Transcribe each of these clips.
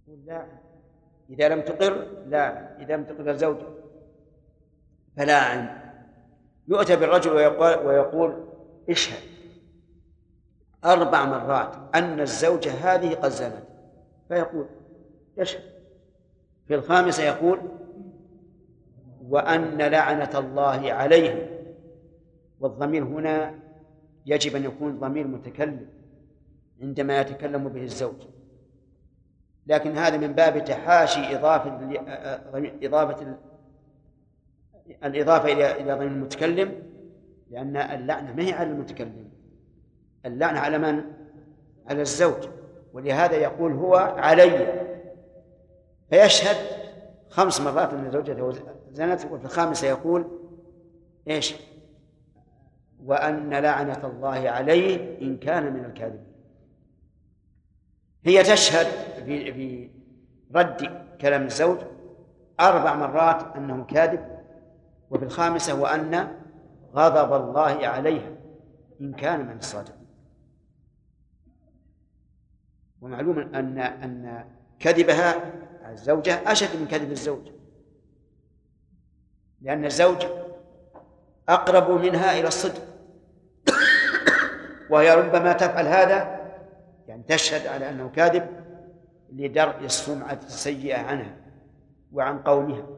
لا، إذا لم تقر لا، إذا لم تقر الزوجة فلا عين. يؤتى بالرجل ويقول اشهد 4 مرات أن الزوجة هذه قد زنت، فيقول يشهد. في الخامسة يقول وأن لعنة الله عليه. والضمير هنا يجب أن يكون ضمير متكلم عندما يتكلم به الزوج، لكن هذا من باب تحاشي الإضافة إلى ضمير المتكلم، لأن اللعنة ما هي على المتكلم، اللعنة على من؟ على الزوج، ولهذا يقول هو علي، فيشهد 5 مرات أن زوجته زنت، وفي الخامسة يقول إيش؟ وأن لعنة الله عليه إن كان من الكاذبين. هي تشهد في رد كلام الزوج 4 مرات أنه كاذب، وفي الخامسة وأن غضب الله عليها إن كان من الصادقين. ومعلوم أن كذبها الزوجة أشد من كذب الزوج، لأن الزوج أقرب منها إلى الصدق، وهي ربما تفعل هذا، يعني تشهد على أنه كاذب لدرء السمعة السيئة عنها وعن قومها،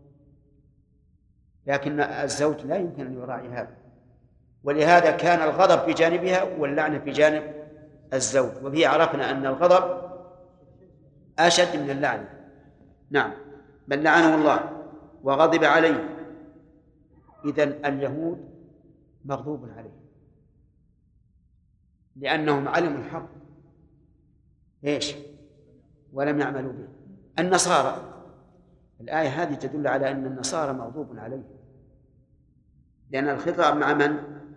لكن الزوج لا يمكن أن يراعي هذا، ولهذا كان الغضب في جانبها واللعنة في جانب الزوج، وبه عرفنا أن الغضب أشد من اللعنة. نعم، بل لعنه الله وغضب عليه. إذن اليهود مغضوب عليه لأنهم علموا الحق إيش ولم يعملوا به. النصارى، الآية هذه تدل على أن النصارى مغضوب عليه، لأن الخطاب مع من؟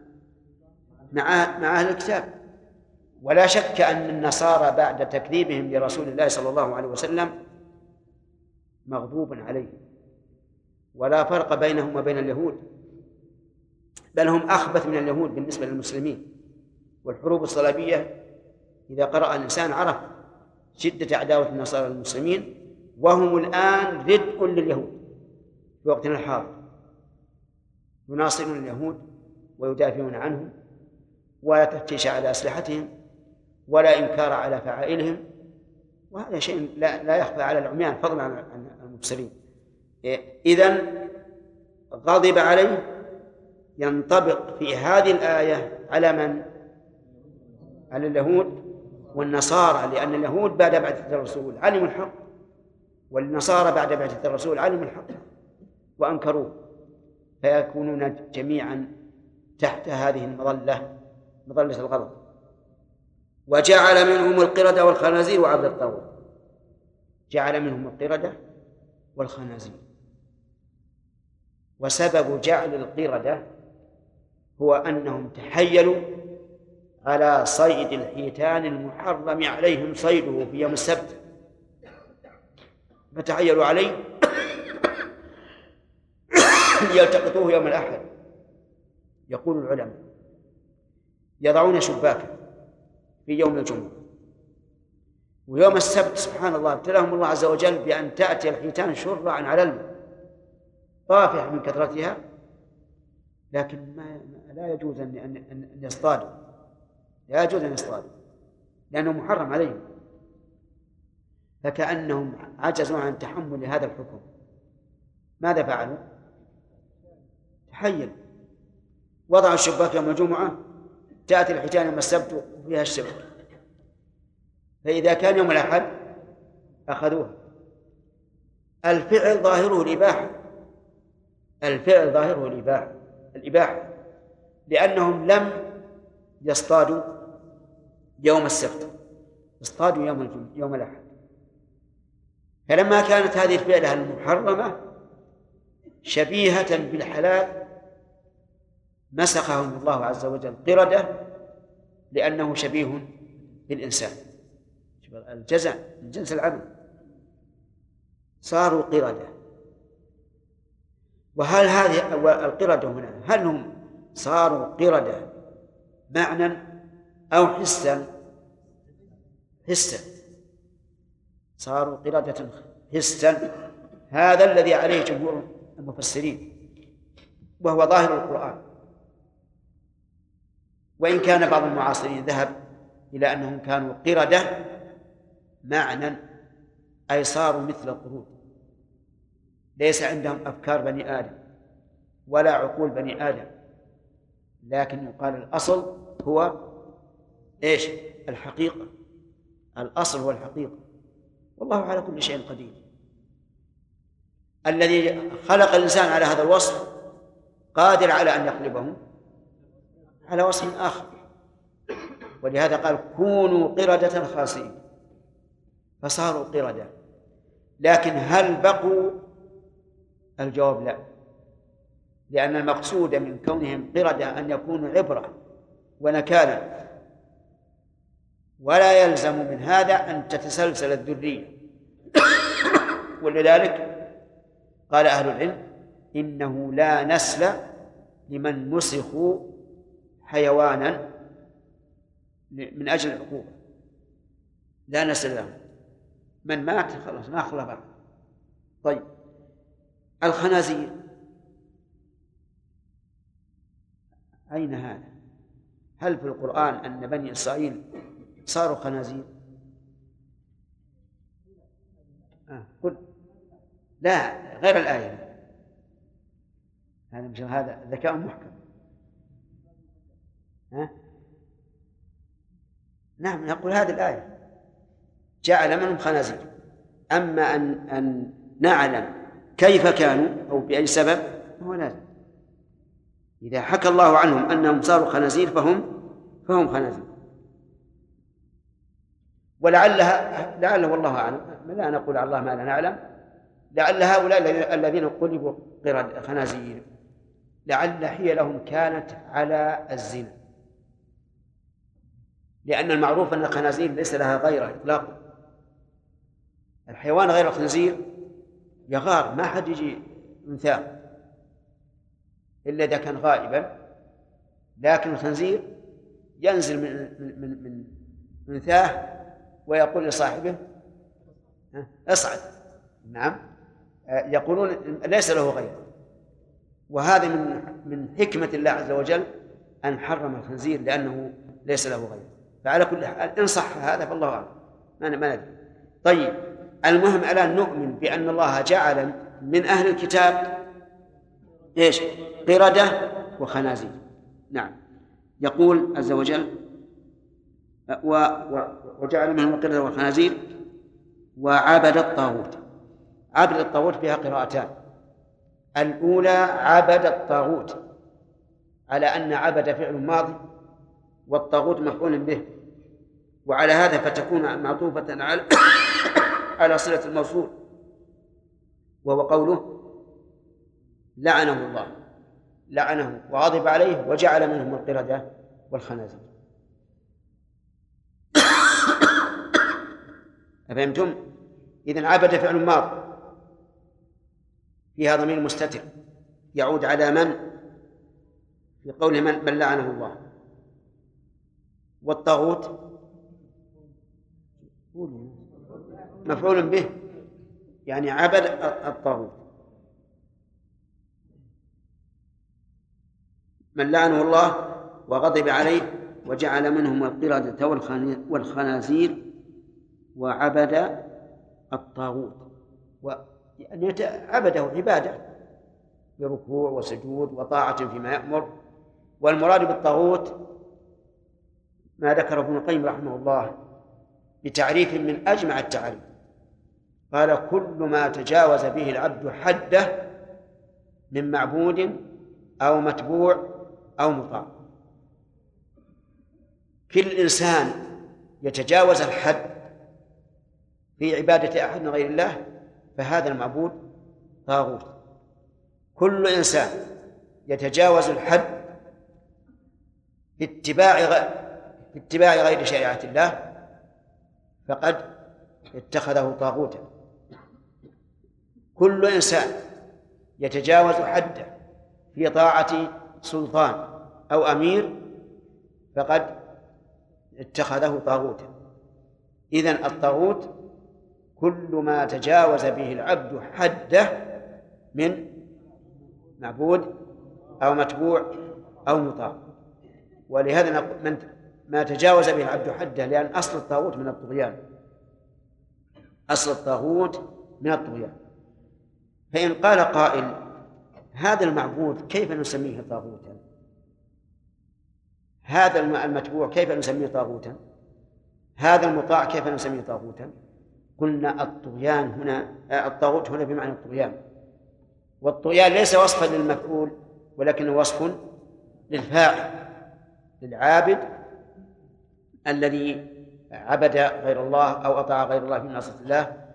مع أهل الكتاب. ولا شك أن النصارى بعد تكذيبهم لرسول الله صلى الله عليه وسلم مغضوب عليه، ولا فرق بينهم وبين اليهود، بل هم أخبث من اليهود بالنسبة للمسلمين. والحروب الصليبية إذا قرأ الإنسان عرف شدة عداوة النصارى للمسلمين، وهم الآن ردء لليهود في وقتنا الحاضر، يناصرون اليهود ويدافعون عنهم، ولا تفتيش على أسلحتهم ولا إنكار على فعائلهم، وهذا شيء لا يخفى على العميان فضلا عن المبصرين. إذن غضب عليه ينطبق في هذه الآية على من؟ على اليهود والنصارى، لأن اليهود بعد بعثة الرسول علموا الحق، والنصارى بعد بعثة الرسول علموا الحق وأنكروه، فيكونون جميعا تحت هذه المظلة، مظلة الغضب. وجعل منهم القردة والخنازير وعبد الطاغوت، جعل منهم القردة والخنازير. وسبب جعل القردة هو أنهم تحيلوا على صيد الحيتان المحرم عليهم صيده في يوم السبت، فتحيلوا عليه ليلتقطوه يوم الأحد. يقول العلماء يضعون شباكا في يوم الجمعة، ويوم السبت سبحان الله ابتلاهم الله عز وجل بأن تأتي الحيتان شرعا على الماء طافح من كثرتها، لكن لا يجوز أن يصطادوا، لا يجوز أن يصطادوا لأنه محرم عليهم، فكأنهم عجزوا عن تحمل هذا الحكم. ماذا فعلوا؟ تحيل، وضعوا الشباك يوم الجمعة، تأتي الحيتان يوم السبت وفيها الشبك، فإذا كان يوم الأحد أخذوها. الفعل ظاهره الإباحة، الفعل ظاهره الإباحة، لأنهم لم يصطادوا يوم السبت، اصطادوا يوم الأحد. فلما كانت هذه الفعلة المحرمة شبيهة بالحلال مسخهم الله عز وجل قردة، لأنه شبيه بالإنسان، الجزع من جنس العمل، صاروا قردة. وهل هذه القردة هنا هل هم صاروا قردة معنى أو حسا؟ حسا، صاروا قردة حسا. هذا الذي عليه جمهور المفسرين، وهو ظاهر القرآن، وإن كان بعض المعاصرين ذهب إلى أنهم كانوا قردة معنى، أي صاروا مثل القرود، ليس عندهم أفكار بني آدم ولا عقول بني آدم، لكن يقال الأصل هو إيش؟ الحقيقة. الأصل هو الحقيقة، والله على كل شيء قدير. الذي خلق الإنسان على هذا الوصف قادر على أن يقلبه على وصف آخر، ولهذا قال كونوا قردة خاسئين، فصاروا قردة. لكن هل بقوا؟ الجواب لا، لأن المقصود من كونهم قردة أن يكونوا عبرة ونكالا، ولا يلزم من هذا أن تتسلسل الذرية. ولذلك قال أهل العلم إنه لا نسل لمن مسخوا حيوانا من أجل العقوبة، لا نسل له، من مات خلاص ما خلى بعد. طيب الخنازير أين هذا؟ هل في القرآن أن بني إسرائيل صاروا خنازير؟ قل لا، غير الآية. هذا مش هذا ذكاء محكم. نعم، نقول هذه الآية جعل منهم خنازير. أما أن نعلم كيف كانوا أو بأي سبب هو لازم. إذا حكى الله عنهم أنهم صاروا خنازير فهم خنازير. لعله والله أعلم، لا نقول على الله ما لا نعلم، لعل هؤلاء الذين قلبوا قرد خنازير لعل حيلهم كانت على الزنا، لأن المعروف أن الخنازير ليس لها غيره إطلاقا. الحيوان غير الخنزير يغار، ما حد يجي منثاه إلا إذا كان غائبا، لكن الخنزير ينزل من منثاه ويقول لصاحبه اصعد. نعم، يقولون ليس له غيره. وهذا من حكمة الله عز وجل أن حرم الخنزير لأنه ليس له غيره. فعلى كل حال إن صح هذا فالله أعلم، ما ندري. طيب المهم ألا نؤمن بأن الله جعل من أهل الكتاب إيش؟ قردة وخنازير. نعم، يقول عز وجل وجعل منهم القردة والخنازير وعبد الطاغوت. عبد الطاغوت فيها قراءتان. الأولى عبد الطاغوت على أن عبد فعل ماضي والطاغوت مفعول به، وعلى هذا فتكون معطوفة على صلة الموصول، وهو قوله لعنه الله، لعنه وغضب عليه وجعل منهم القردة والخنازير. أفهمتم؟ إذن عبد فعل ماضي فيها ضمير مستتر يعود على من في قوله من لعنه الله، والطاغوت مفعول به يعني عبد الطاغوت. من لعنه الله وغضب عليه وجعل منهم القردة والخنازير وعبد الطاغوت، يعني عبده عبادة بركوع وسجود وطاعة فيما يأمر. والمراد بالطاغوت ما ذكر ابن القيم رحمه الله بتعريف من أجمع التعريف، قال كل ما تجاوز به العبد حده من معبود أو متبوع أو مطاع. كل إنسان يتجاوز الحد في عبادة أحد من غير الله فهذا المعبود طاغوت. كل إنسان يتجاوز الحد في اتباع غير شريعة الله فقد اتخذه طاغوتا. كل إنسان يتجاوز حده في طاعة سلطان أو أمير فقد اتخذه طاغوتا. إذن الطاغوت كل ما تجاوز به العبد حده من معبود أو متبوع أو مطاع. ولهذا نقول ما تجاوز به العبد حده، لأن أصل الطاغوت من الطغيان، أصل الطاغوت من الطغيان. فإن قال قائل هذا المعبود كيف نسميه طاغوتا؟ هذا المتبوع كيف نسميه طاغوتا؟ هذا المطاع كيف نسميه طاغوتا؟ قلنا الطغيان هنا، الطاغوت هنا بمعنى الطغيان، والطغيان ليس وصفا للمفعول ولكنه وصف للفاعل، للعابد الذي عبد غير الله أو أطاع غير الله في معصية الله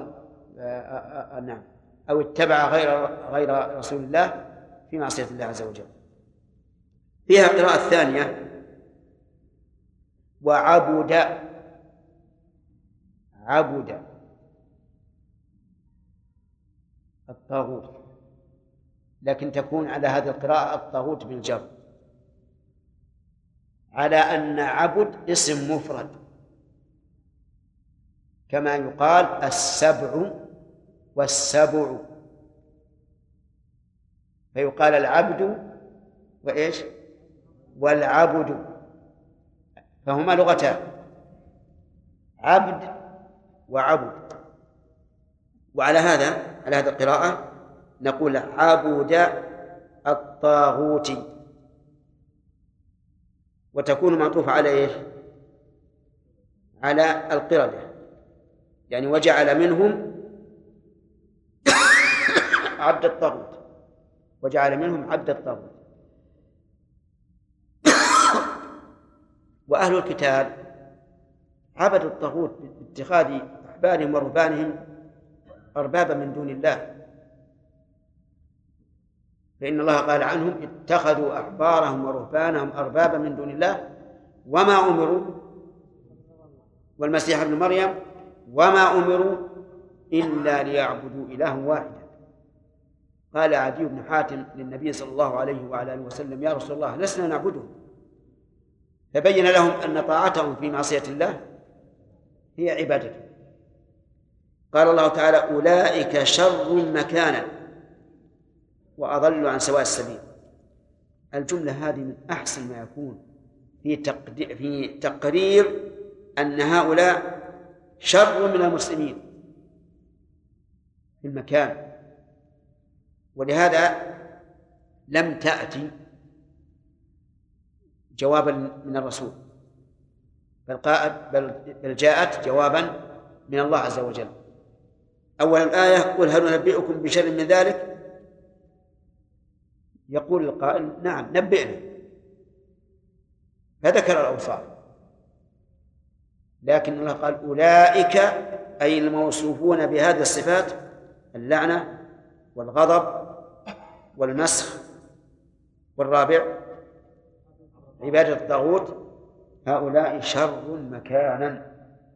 أو اتبع غير رسول الله في معصية الله عز وجل. فيها قراءة ثانية وعبد، عبد الطاغوت، لكن تكون على هذه القراءة الطاغوت بالجر، على أن عبد اسم مفرد، كما يقال السبع والسبع، فيقال العبد وإيش والعبد، فهما لغتان، عبد وعبد. وعلى هذه القراءة نقول عبد الطاغوت، وتكون معطوفة على إيش؟ على القردة، يعني وجعل منهم عبد الطاغوت، وجعل منهم عبد الطاغوت. وأهل الكتاب عبدوا الطاغوت باتخاذ أحبارهم ورهبانهم أربابا من دون الله، فإن الله قال عنهم اتخذوا أحبارهم ورهبانهم أربابا من دون الله وما أمروا، والمسيح ابن مريم وما أمروا إلا ليعبدوا إلها واحدا. قال عدي بن حاتم للنبي صلى الله عليه وعلى آله وسلم يا رسول الله لسنا نعبده، فبين لهم أن طاعتهم في معصية الله هي عبادته. قال الله تعالى أولئك شر مكانا وأضل عن سواء السبيل. الجملة هذه من أحسن ما يكون في تقرير أن هؤلاء شر من المسلمين في المكان، ولهذا لم تأتي جوابا من الرسول، بل جاءت جوابا من الله عز وجل. أول الآية قل هل ننبئكم بشر من ذلك؟ يقول القائل نعم نبئنا، فذكر الأوصاف، لكن الله قال أولئك أي الموصوفون بهذه الصفات، اللعنة والغضب والمسخ، والرابع عبادة الطاغوت، هؤلاء شر مكانا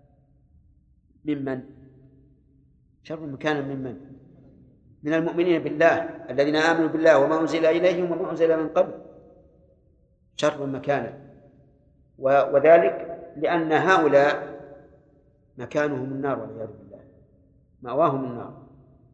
ممن شر مكانا ممن من المؤمنين بالله الذين آمنوا بالله وما أنزل إليهم وما أنزل من قبل، شر مكانا. وذلك لأن هؤلاء مكانهم النار والعياذ بالله، مأواهم النار.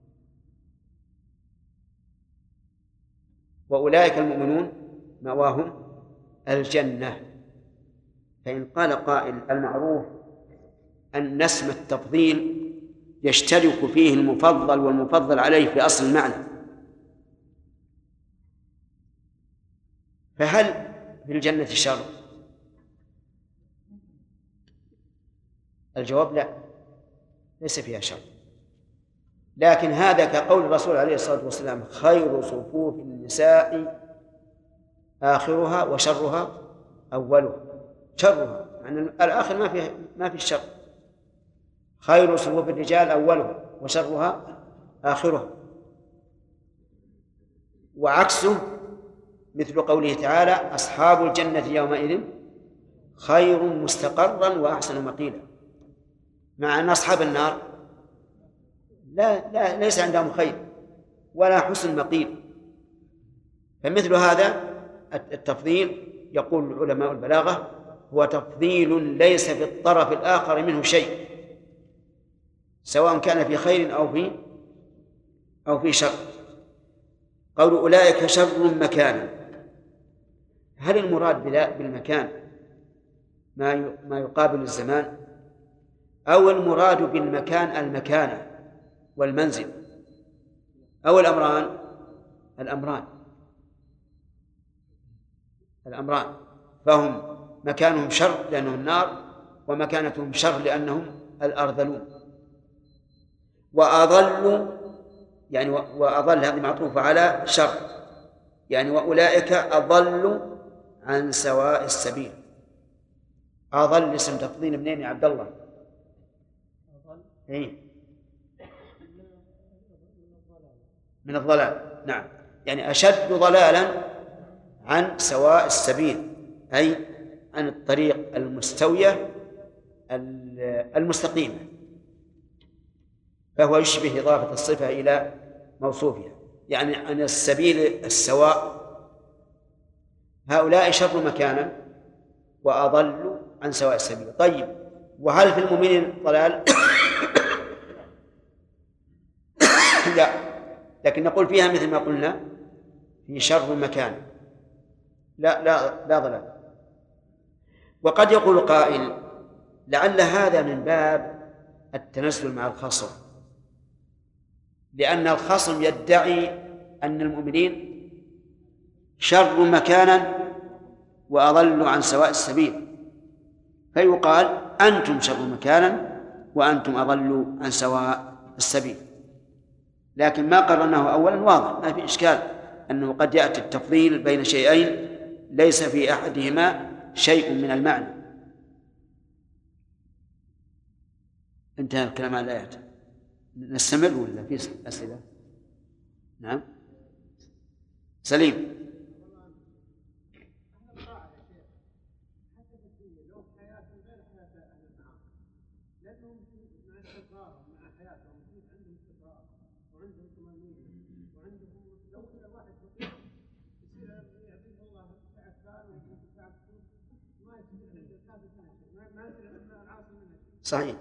وأولئك المؤمنون مأواهم الجنة. فإن قال قائل المعروف أن اسم التفضيل يشترك فيه المفضل والمفضل عليه في أصل المعنى، فهل في الجنة شر؟ الجواب لا، ليس فيها شر، لكن هذا كقول الرسول عليه الصلاة والسلام خير صفوف النساء آخرها وشرها أولها. شرها يعني الآخر ما في الشر، خير صفوف الرجال أولها وشرها آخرها. وعكسه مثل قوله تعالى أصحاب الجنة يومئذ خير مستقرا وأحسن مقيلا، مع أن أصحاب النار لا ليس عندهم خير ولا حسن مقيل. فمثل هذا التفضيل يقول علماء البلاغة هو تفضيل ليس في الطرف الآخر منه شيء، سواء كان في خير أو في شر. قول أولئك شر مكانا، هل المراد بالمكان ما يقابل الزمان، أو المراد بالمكان المكانة والمنزل، أو الأمران؟ فهم مكانهم شر لأنهم النار، ومكانتهم شر لأنهم الأرذلون. وأضل يعني وأضل هذه معطوفة على شر، يعني وأولئك أضلوا عن سواء السبيل. أضل اسم تفضيل منين يا عبد الله؟ من الضلال، نعم، يعني أشد ضلالا عن سواء السبيل، أي عن الطريق المستوية المستقيمة، فهو يشبه إضافة الصفة إلى موصوفها، يعني عن السبيل السواء. هؤلاء شر مكانا وأضلوا عن سواء السبيل. طيب، وهل في المؤمنين ضلال؟ لا، لكن نقول فيها مثل ما قلنا في شر مكان، لا ضلال. وقد يقول قائل لعل هذا من باب التنزل مع الخصم، لأن الخصم يدعي أن المؤمنين شر مكانا وأضلوا عن سواء السبيل، فيقال أنتم شر مكانا وأنتم أضلوا عن سواء السبيل. لكن ما قررناه أولا واضح، ما في إشكال أنه قد يأتي التفضيل بين شيئين ليس في أحدهما شيء من المعنى. انتهى الكلام عن الآيات. نستمر ولا في أسئلة؟ نعم سليم. صحيح.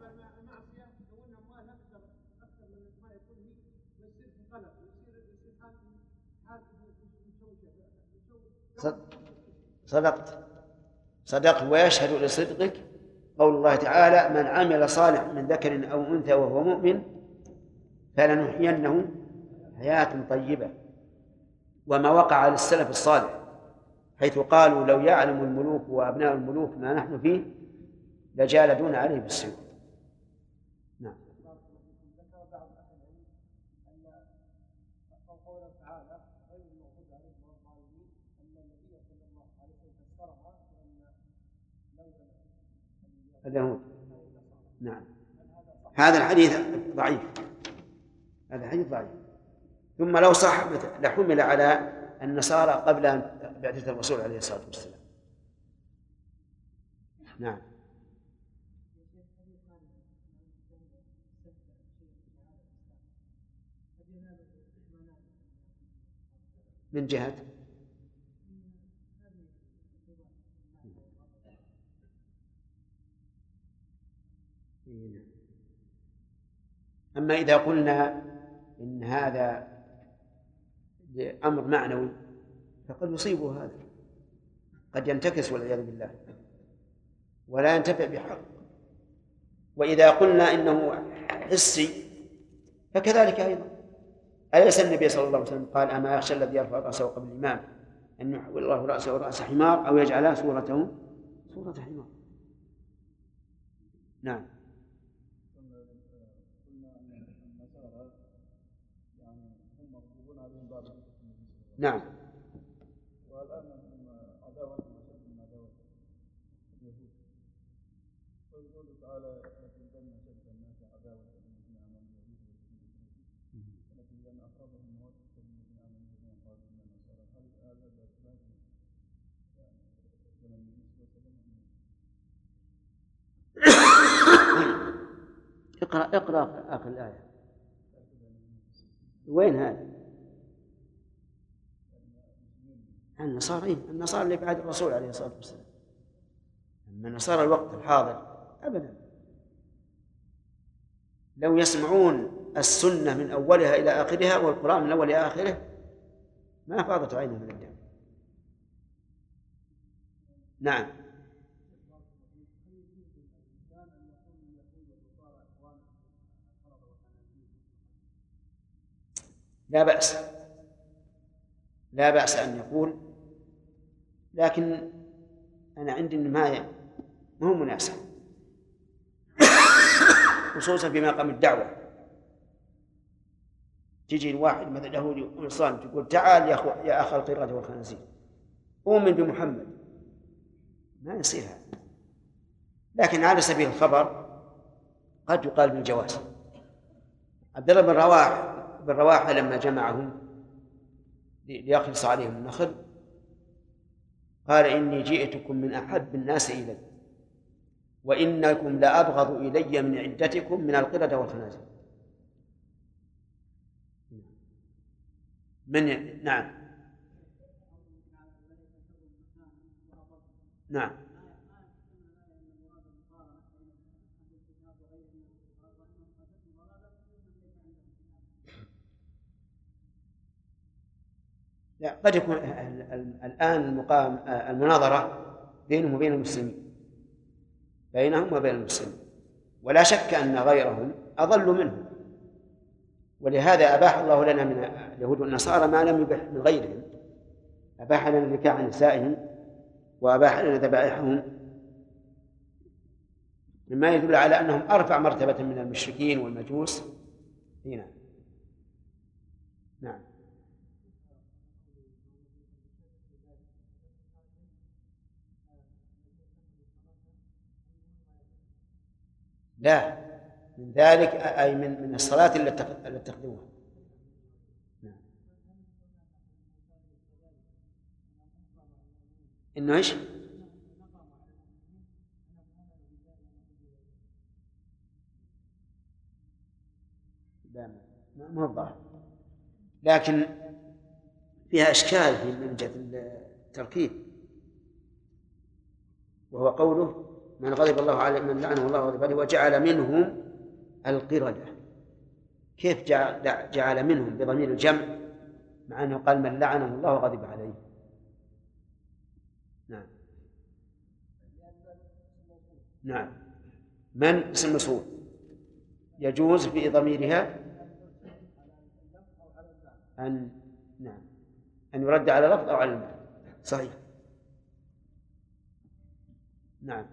صدقت ويشهد لصدقك قول الله تعالى: من عمل صالح من ذكر أو أنثى وهو مؤمن فلنحيينه حياة طيبة. وما وقع للسلف الصالح حيث قالوا: لو يعلم الملوك وأبناء الملوك ما نحن فيه لجالدون عليه بالسيوف. نعم. اليهود، نعم. هذا الحديث ضعيف، هذا الحديث ضعيف. ثم لو صح لحمل على النصارى قبل بعثة الرسول عليه الصلاة والسلام. نعم. من جهة أما إذا قلنا إن هذا أمر معنوي فقد يصيبه هذا، قد ينتكس والعياذ بالله ولا ينتفع بحق. وإذا قلنا إنه حسي فكذلك أيضا. أليس النبي صلى الله عليه وسلم قال: أما يخشى الذي يرفع رأسه قبل الإمام أن يحول الله رأسه رأس حمار أو يجعلها صورته صورة حمار؟ نعم. نعم. والآن عداوة من عداوة اليهود، ويقول تعالى: لتجدن أشد الناس عداوة للذين آمنوا اليهود ولتجدن أقربهم مودة للذين آمنوا الذين قالوا إنا نصارى. هل هذا بأسباب من النبي صلى الله عليه وسلم؟ اقرأ آخر الآية. وين هذا؟ النصارى اللي بعد الرسول عليه الصلاة والسلام. أما النصارى الوقت الحاضر أبدا. لو يسمعون السنة من أولها إلى آخرها والقرآن من أولها إلى آخره ما فاضت عينهم من الدم. نعم. لا بأس، لا بأس أن يقول، لكن أنا عندي أن ما هو مناسب، خصوصا في مقام الدعوة. تجي الواحد مثل يهودي ونصراني تقول تعال يا أخ القردة والخنازير أؤمن بمحمد، ما يصير هذا. لكن على سبيل الخبر قد يقال بالجواز. عبد الله بن رواحة لما جمعهم ليخلص عليهم النخل قال إني جئتكم من أحب الناس إلي وإنكم لأبغض إلي من عدتكم من القردة والخنازير. نعم. نعم. لا، قد يكون الآن المناظرة بينهم وبين المسلمين، بينهم وبين المسلمين، ولا شك أن غيرهم أضل منهم، ولهذا أباح الله لنا من اليهود والنصارى ما لم يبح من غيرهم. أباح لنا النكاح عن نسائهم وأباح لنا ذبائحهم، مما يدل على أنهم أرفع مرتبة من المشركين والمجوس. هنا. نعم. لا، من ذلك أي من الصلاة التي تقدمها. نعم. إنه إيش؟ لا، ما هو الظاهر، لكن فيها إشكال من جهة التركيب، وهو قوله من غضب الله عليه من لعنه الله غضب عليه وجعل منهم القردة. كيف جعل منهم بضمير الجمع مع أنه قال من لعنه الله وغضب عليه؟ نعم. نعم. من اسم موصول يجوز في ضميرها أن نعم أن يرد على لفظ أو على المعنى. صحيح. نعم.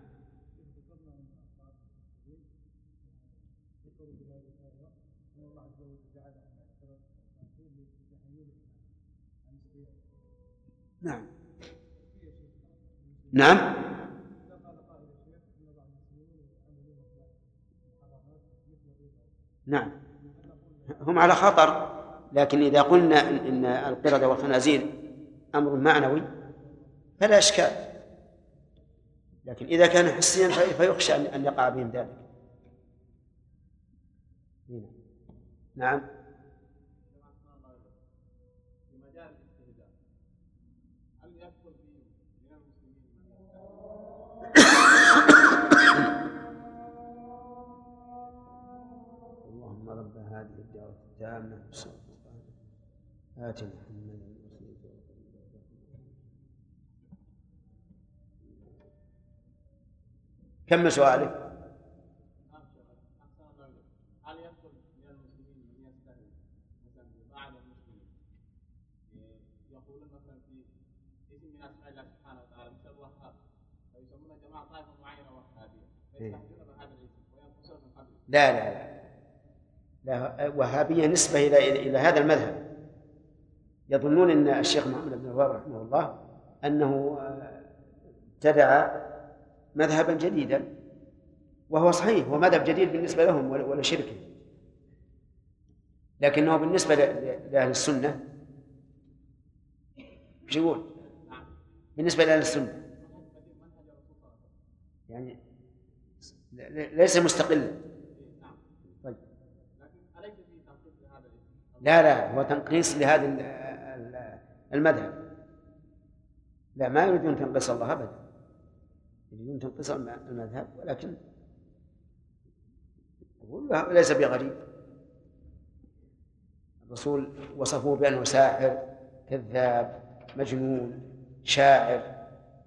نعم. نعم. نعم، هم على خطر، لكن إذا قلنا إن القردة والخنازير أمر معنوي فلا إشكال، لكن إذا كان حسيا فيخشى أن يقع بهم ذلك. نعم. اللهم رب هذه الدعوة التامة آت محمدا كم سؤالك؟ هل يدخل من المسلمين من يستهل مثلا بعض المسلمين يقولون مثلا في اسم من اسماء الله سبحانه وتعالى مثل الوهاب فيسمون جماعه طائفه معينه وهابيه فيستهزئون بهذا الاسم وينقصون من قبله؟ لا لا لا لا، وهابية نسبة إلى هذا المذهب. يظنون أن الشيخ محمد بن الوهاب رحمه الله أنه ابتدع مذهبا جديدا، وهو صحيح هو مذهب جديد بالنسبة لهم ولا شركه، لكنه بالنسبة لأهل السنة ايش يقول؟ بالنسبة لأهل السنة يعني ليس مستقلا. طيب. لا لا، هو تنقيص لهذا المذهب. لا، ما يريدون تنقيص الله أبدا، يريدون تنقيص المذهب، ولكن ليس بغريب. الرسول وصفوه بأنه ساحر، كذاب، مجنون، شاعر.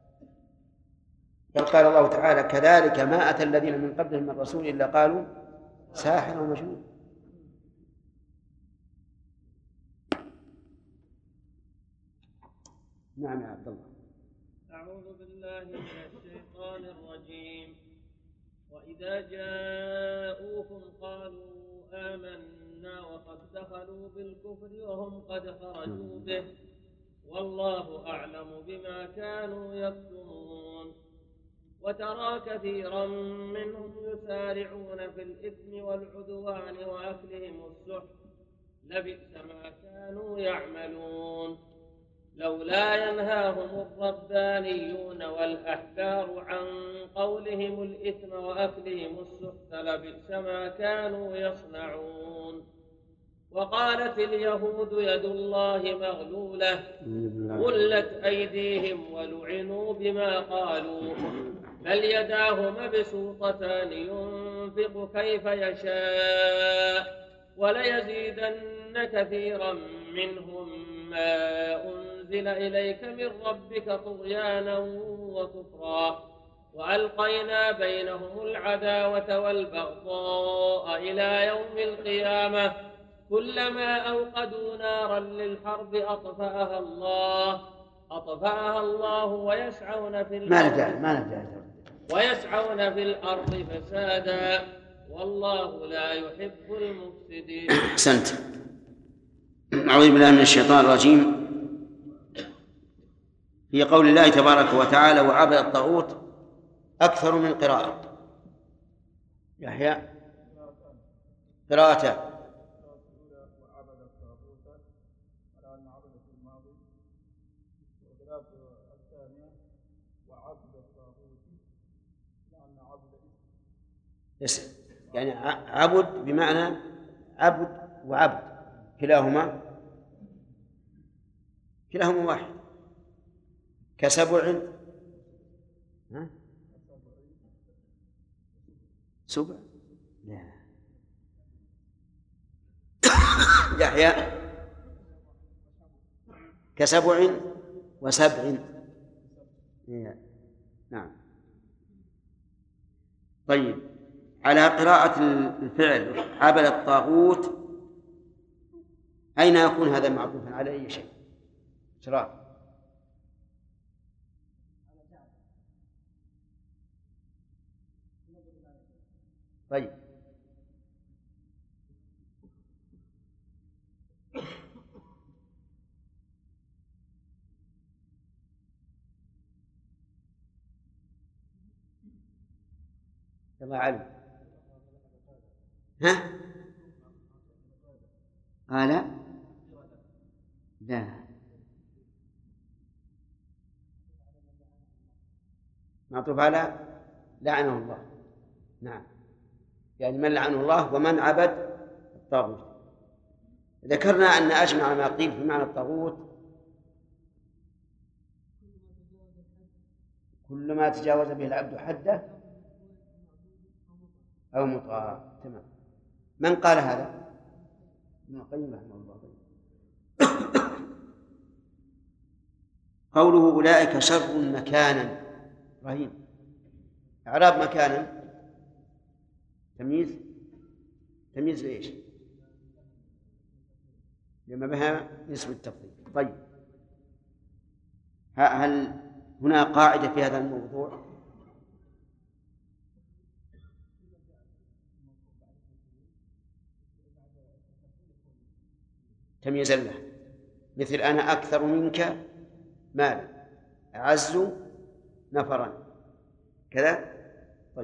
بل قال الله تعالى: كذلك ما أتى الذين من قبلهم من رسول إلا قالوا ساحر ومجنون. نعم يا عبد الله. أعوذ بالله من الشيطان الرجيم. وإذا جاءوكم قالوا آمنا وقد دخلوا بالكفر وهم قد خرجوا به والله أعلم بما كانوا يكتمون. وترى كثيرا منهم يسارعون في الإثم والعدوان وأكلهم السحت لبئس ما كانوا يعملون. لولا ينهاهم الربانيون والأحبار عن قولهم الإثم وأكلهم السحت لبئس ما كانوا يصنعون. وقالت اليهود يد الله مغلولة غلت أيديهم ولعنوا بما قالوا بل يداه مبسوطتان ينفق كيف يشاء وليزيدن كثيرا منهم ما أنزل إليك من ربك طغيانا وكفرا وألقينا بينهم العداوة والبغضاء إلى يوم القيامة كلما أوقدوا نارا للحرب أطفأها الله ويسعون في الأرض فسادا والله لا يحب المفسدين. أحسنت. أعوذ بالله من الشيطان الرجيم. في قول الله تبارك وتعالى: وعبد الطاغوت أكثر من قراءة. يحيى قراءته يعني عبد بمعنى عبد وعبد كلاهما واحد. كسبع سبع لا يحيى كسبع وسبع. نعم. طيب، على قراءة الفعل عبد الطاغوت أين يكون هذا معطوفا على أي شيء؟ شراف. طيب، الله علم. ها؟ لا معطوف على لعنه الله. نعم، يعني من لعنه الله ومن عبد الطاغوت. ذكرنا أن أجمع ما قيل في معنى الطاغوت كل ما تجاوز به العبد حده أو مطاع. تمام. من قال هذا؟ ابن القيم رحمه الله. قوله أولئك شر مكانا. رهيب. إعراب مكانا تمييز لإيش؟ لما بها نسبة التفضيل. طيب، هل هنا قاعدة في هذا الموضوع؟ تمييزا له، مثل أنا أكثر منك مالا، أعز نفرا، كذا. طيب،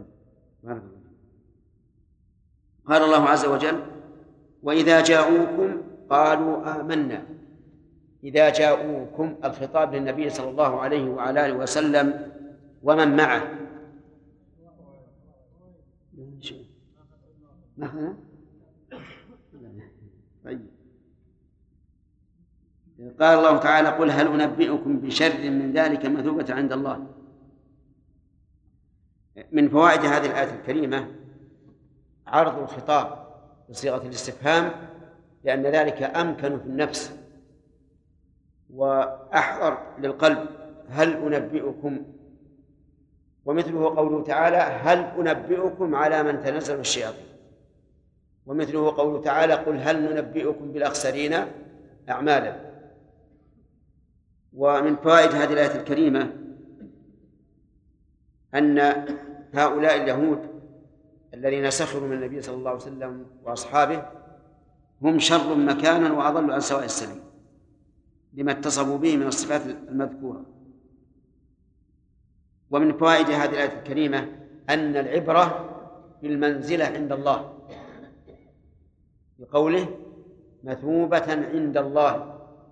قال الله عز وجل: وإذا جاءوكم قالوا آمنا. إذا جاءوكم الخطاب للنبي صلى الله عليه وعلى آله وسلم ومن معه. طيب، قال الله تعالى: قل هل أنبئكم بشر من ذلك مثوبة عند الله. من فوائد هذه الآية الكريمة عرض الخطاب بصيغة الاستفهام، لأن ذلك أمكن في النفس وأحضر للقلب. هل أنبئكم، ومثله قوله تعالى هل أنبئكم على من تنزل الشياطين، ومثله قوله تعالى قل هل ننبئكم بالأخسرين أعمالا. ومن فوائد هذه الآية الكريمة أن هؤلاء اليهود الذين سخروا من النبي صلى الله عليه وسلم وأصحابه هم شر مكانا وأضل عن سواء السبيل لما اتصفوا به من الصفات المذكورة. ومن فوائد هذه الآية الكريمة أن العبرة بالمنزلة عند الله، بقوله مثوبة عند الله.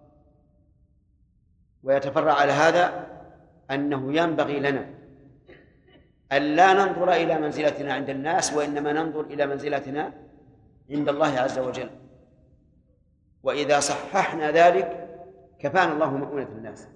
ويتفرع على هذا أنه ينبغي لنا أن لا ننظر إلى منزلتنا عند الناس، وإنما ننظر إلى منزلتنا عند الله عز وجل. وإذا صححنا ذلك كفانا الله مؤونة الناس.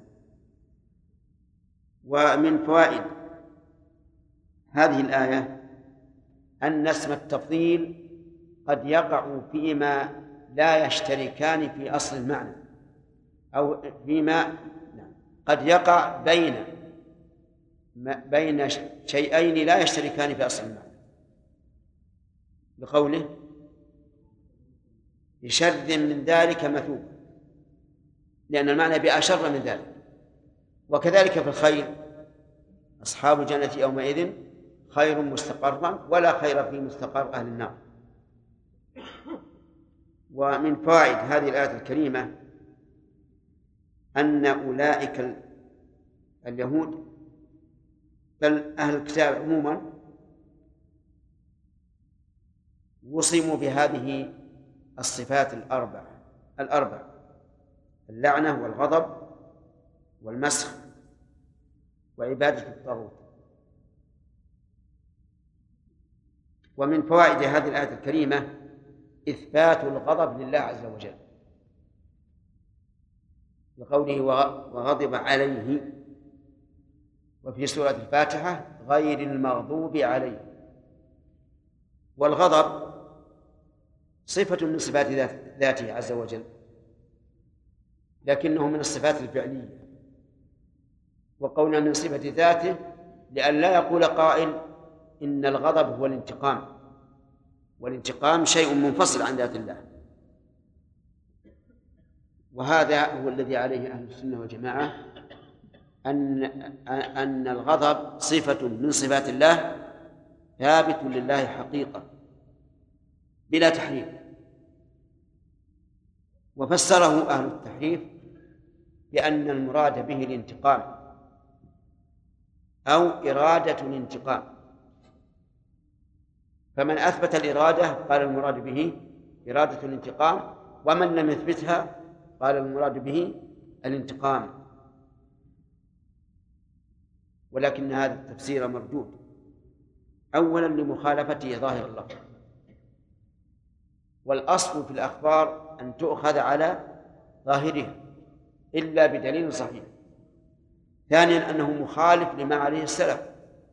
ومن فوائد هذه الآية أن اسم التفضيل قد يقع فيما لا يشتركان في أصل المعنى، أو فيما قد يقع بين شيئين لا يشتركان في أصل المعنى، بقوله بشر من ذلك مثوب، لأن المعنى بأشر من ذلك. وكذلك في الخير، أصحاب الجنة يومئذ خير مستقرا ولا خير في مستقر أهل النار. ومن فوائد هذه الآية الكريمة أن أولئك اليهود بل أهل الكتاب عموما وصموا بهذه الصفات الأربع: اللعنة والغضب والمسخ وعبادة الطاغوت. ومن فوائد هذه الآية الكريمة إثبات الغضب لله عز وجل، بقوله وغضب عليه، وفي سورة الفاتحة غير المغضوب عليه. والغضب صفة من صفات ذاته عز وجل، لكنه من الصفات الفعلية، وقولنا من صفة ذاته لأن لا يقول قائل إن الغضب هو الانتقام، والانتقام شيء منفصل عن ذات الله. وهذا هو الذي عليه أهل السنة والجماعة، أن الغضب صفة من صفات الله ثابت لله حقيقة بلا تحريف. وفسره أهل التحريف بأن المراد به الانتقام أو إرادة الانتقام، فمن أثبت الإرادة قال المراد به إرادة الانتقام، ومن لم يثبتها قال المراد به الانتقام. ولكن هذا التفسير مردود، أولا لمخالفته ظاهر اللفظ، والأصل في الأخبار أن تؤخذ على ظاهرها إلا بدليل صحيح. ثانيا أنه مخالف لما عليه السلف،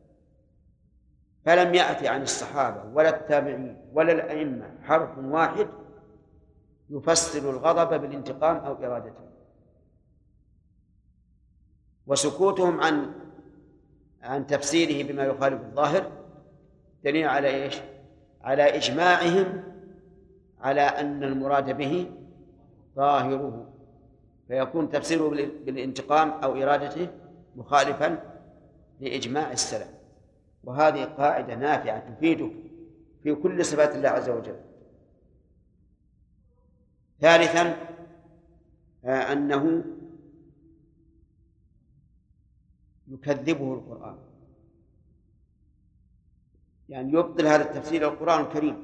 فلم يأتي عن الصحابة ولا التابعين ولا الأئمة حرف واحد يفسر الغضب بالانتقام أو إرادته. وسكوتهم عن تفسيره بما يخالف الظاهر دليل على إيش؟ على إجماعهم على أن المراد به ظاهره، فيكون تفسيره بالانتقام أو إرادته مخالفا لإجماع السلف. وهذه قاعدة نافعة تفيدك في كل صفات الله عز وجل. ثالثا أنه يكذبه القرآن، يعني يبطل هذا التفسير القرآن الكريم،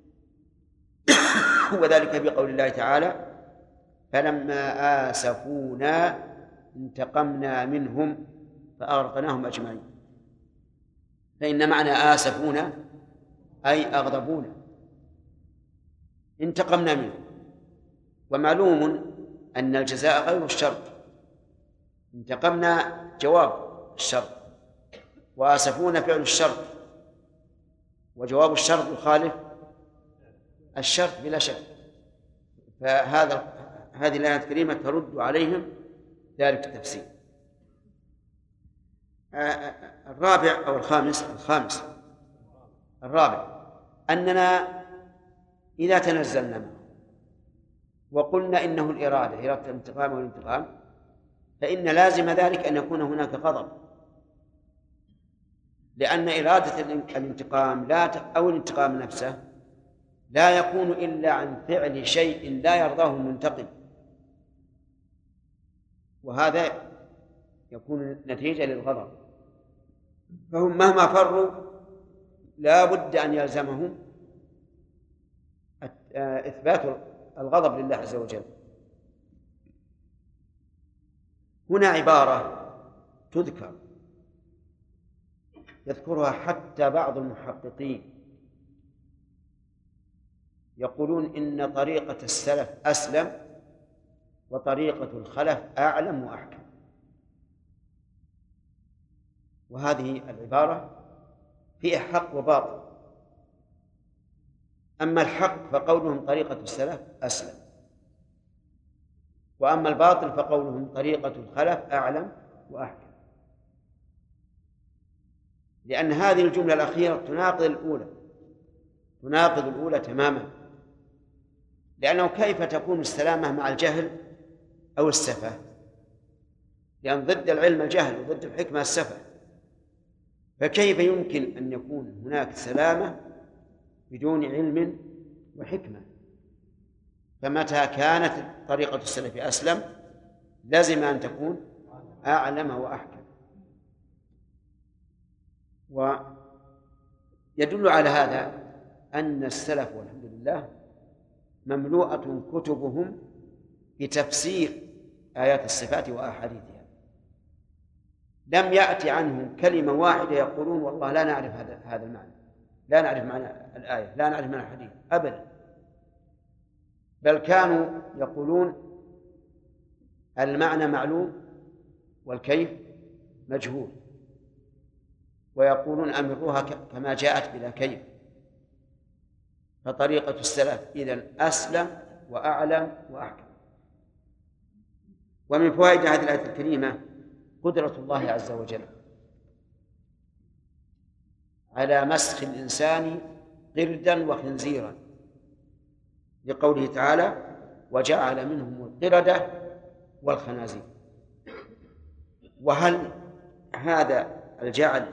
وذلك بقول الله تعالى فلما آسفونا انتقمنا منهم فأغرقناهم أجمعين. فإن معنى آسفونا أي أغضبونا، انتقمنا منهم. ومعلوم أن الجزاء غير الشرط، انتقمنا جواب الشرط، وآسفونا فعل الشرط، وجواب الشرط يخالف الشرط بلا شك. هذه الآية الكريمة ترد عليهم ذلك التفسير. الرابع أو الخامس الرابع أننا إذا تنزلنا معه وقلنا إنه إرادة الانتقام والانتقام، فإن لازم ذلك أن يكون هناك غضب، لأن إرادة الانتقام أو الانتقام نفسه لا يكون إلا عن فعل شيء لا يرضاه المنتقم، وهذا يكون نتيجة للغضب. فهم مهما فروا لا بد أن يلزمهم إثبات الغضب لله عز وجل. هنا عبارة يذكرها حتى بعض المحققين، يقولون إن طريقة السلف أسلم وطريقة الخلف أعلم وأحكم. وهذه العبارة فيها حق وباطل. أما الحق فقولهم طريقة السلف أسلم، وأما الباطل فقولهم طريقة الخلف أعلم وأحكم، لأن هذه الجملة الأخيرة تناقض الأولى تماما. لأنه كيف تكون السلامة مع الجهل أو السفة؟ لأن ضد العلم الجهل وضد الحكمة السفة، فكيف يمكن أن يكون هناك سلامة بدون علم وحكمة؟ فمتى كانت طريقة السلف أسلم لازم أن تكون أعلم وأحكم. ويدل على هذا أن السلف والحمد لله مملوءة كتبهم بتفسير آيات الصفات وأحاديثها، لم يأتي عنهم كلمة واحدة يقولون والله لا نعرف هذا المعنى، لا نعرف معنى الآية، لا نعرف معنى الحديث أبدا، بل كانوا يقولون المعنى معلوم والكيف مجهول، ويقولون أمروها كما جاءت بلا كيف. فطريقة السلف إذن أسلم وأعلم وأحكم. ومن فوائد هذه الآية الكريمة قدرة الله عز وجل على مسخ الإنسان قردا وخنزيرا، لقوله تعالى وجعل منهم القردة والخنازير. وهل هذا الجعل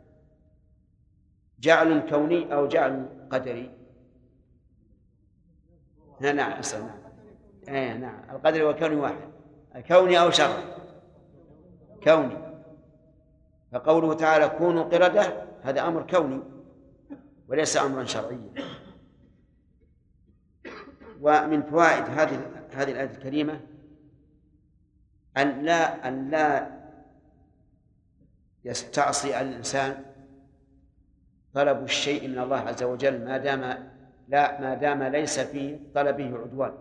جعل كوني أو جعل قدري؟ نعم القدري والكوني واحد، الكوني أو شرعي؟ كوني. فقوله تعالى كونوا قردة هذا أمر كوني وليس أمرا شرعيا. ومن فوائد هذه الآية الكريمة أن لا يستعصي الإنسان طلب الشيء من الله عز وجل ما دام ليس في طلبه عدوان.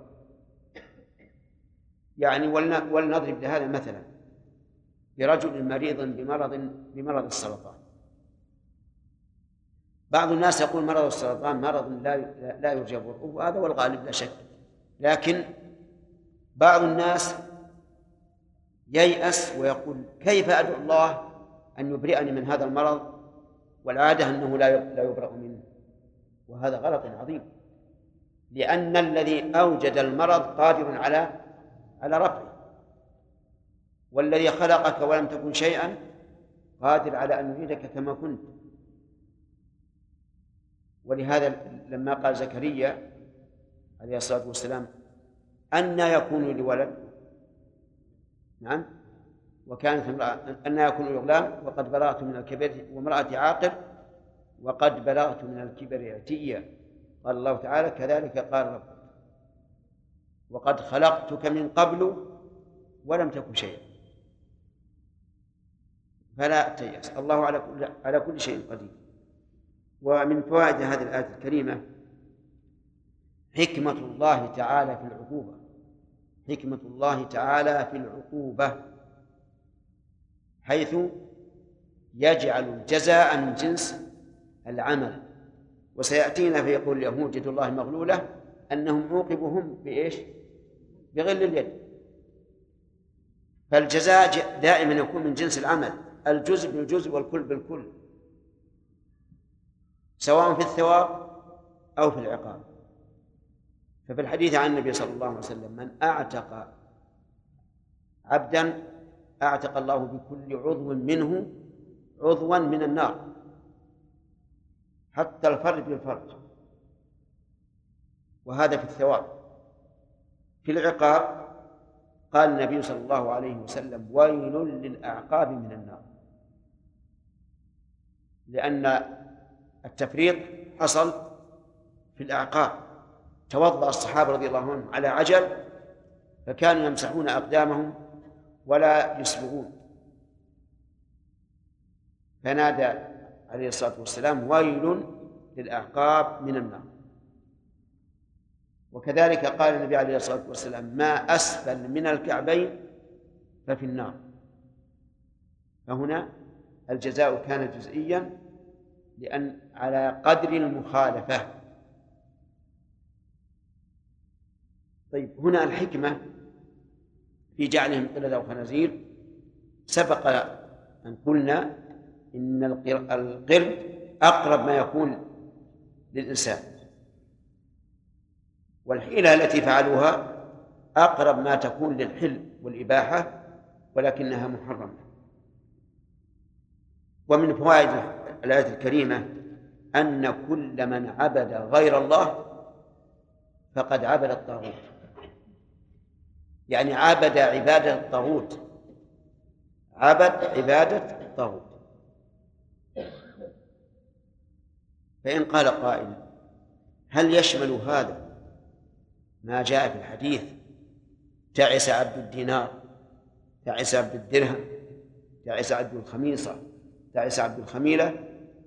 يعني ولنضرب لهذا مثلا برجل مريض بمرض السرطان. بعض الناس يقول مرض السرطان مرض لا يرجى برؤه، وهذا هو الغالب لا شك، لكن بعض الناس ييأس ويقول كيف أدعو الله أن يبرئني من هذا المرض والعادة أنه لا يبرأ منه. وهذا غلط عظيم، لأن الذي أوجد المرض قادر على رفعه، والذي خلقك ولم تكن شيئا قادر على أن يعيدك كما كنت. ولهذا لما قال زكريا عليه الصلاة والسلام أن يكون لي ولد، نعم، وكانت أن يكون لي غلام وقد بلغت من الكبر وامرأتي عاقر وقد بلغت من الكبر عتيا، قال الله تعالى كذلك قال ربك وقد خلقتك من قبل ولم تكن شيئا. فلا تيأس، الله على كل شيء قدير. ومن فوائد هذه الآية الكريمة حكمة الله تعالى في العقوبة، حكمة الله تعالى في العقوبة، حيث يجعل الجزاء من جنس العمل، وسيأتينا فيقول اليهود يد الله مغلولة أنهم عوقبوا هم بإيش؟ بغل اليد. فالجزاء دائما يكون من جنس العمل، الجزء بالجزء والكل بالكل، سواء في الثواب أو في العقاب. ففي الحديث عن النبي صلى الله عليه وسلم من أعتق عبدا أعتق الله بكل عضو منه عضوا من النار، حتى الفرج بالفرج. وهذا في الثواب. في العقاب قال النبي صلى الله عليه وسلم ويل للأعقاب من النار، لأن التفريط حصل في الأعقاب. توضأ الصحابة رضي الله عنهم على عجل فكانوا يمسحون أقدامهم ولا يسبغون، فنادى عليه الصلاة والسلام ويل للأعقاب من النار. وكذلك قال النبي عليه الصلاة والسلام ما أسفل من الكعبين ففي النار. فهنا الجزاء كان جزئيا لأن على قدر المخالفة. طيب، هنا الحكمة في جعلهم قردة وخنازير سبق أن قلنا إن القرد أقرب ما يكون للإنسان، والحيلة التي فعلوها أقرب ما تكون للحل والإباحة، ولكنها محرمة. ومن فوائد الآية الكريمة أن كل من عبد غير الله فقد عبد الطاغوت، يعني عبد عبادة الطاغوت، عبد عبادة الطاغوت. فإن قال قائل هل يشمل هذا ما جاء في الحديث تعس عبد الدينار، تعس عبد الدرهم، تعس عبد الخميصة، تعس عبد الخميلة؟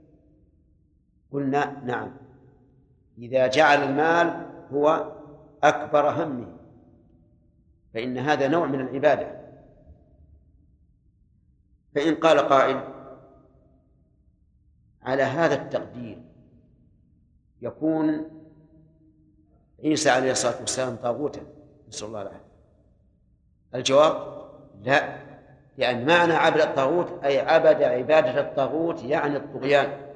قلنا نعم، إذا جعل المال هو أكبر همه فإن هذا نوع من العبادة. فإن قال قائل على هذا التقدير يكون عيسى عليه الصلاة والسلام طاغوتا، نسأل الله العافية؟ الجواب لا، لأن معنى عبد الطاغوت أي عبد عبادة الطاغوت، يعني الطغيان.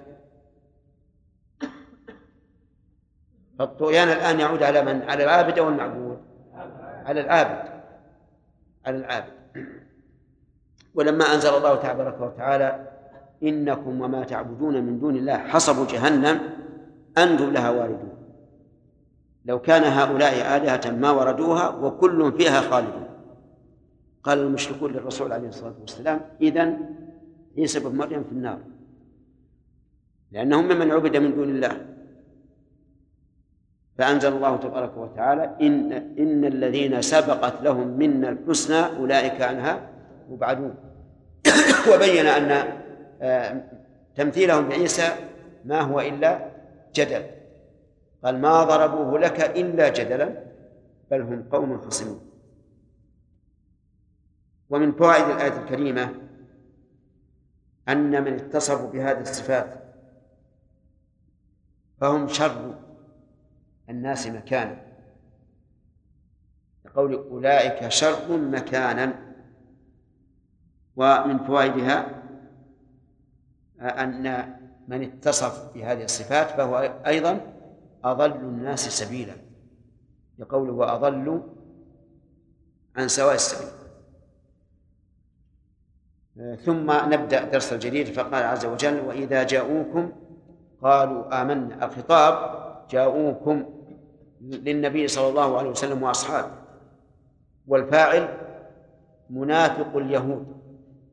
فالطغيان الآن يعود على من؟ على العابد أو المعبود؟ على العابد، على العابد. ولما أنزل الله تبارك وتعالى إنكم وما تعبدون من دون الله حصب جهنم أنتم لها واردون، لو كان هؤلاء آلهة ما وردوها وكل فيها خالدون. قال المشركون للرسول عليه الصلاة والسلام إذن عيسى بن مريم في النار، لأنهم ممن عبد من دون الله. فأنزل الله تبارك وتعالى إن الذين سبقت لهم منا الحسنى أولئك عنها مبعدون. وبين أن تمثيلهم بعيسى ما هو إلا جدل، قال ما ضربوه لك إلا جدلا بل هم قوم خصمون. ومن فوائد الآية الكريمة أن من اتصفوا بهذه الصفات فهم شر الناس مكانا، لقول أولئك شر مكانا. ومن فوائدها أن من اتصف بهذه الصفات فهو أيضا أضل الناس سبيلا، لقوله وأضل عن سواء السبيل. ثم نبدأ درس الجديد. فقال عز وجل وإذا جاءوكم قالوا آمنا. الخطاب جاءوكم للنبي صلى الله عليه وسلم وأصحابه، والفاعل منافق اليهود،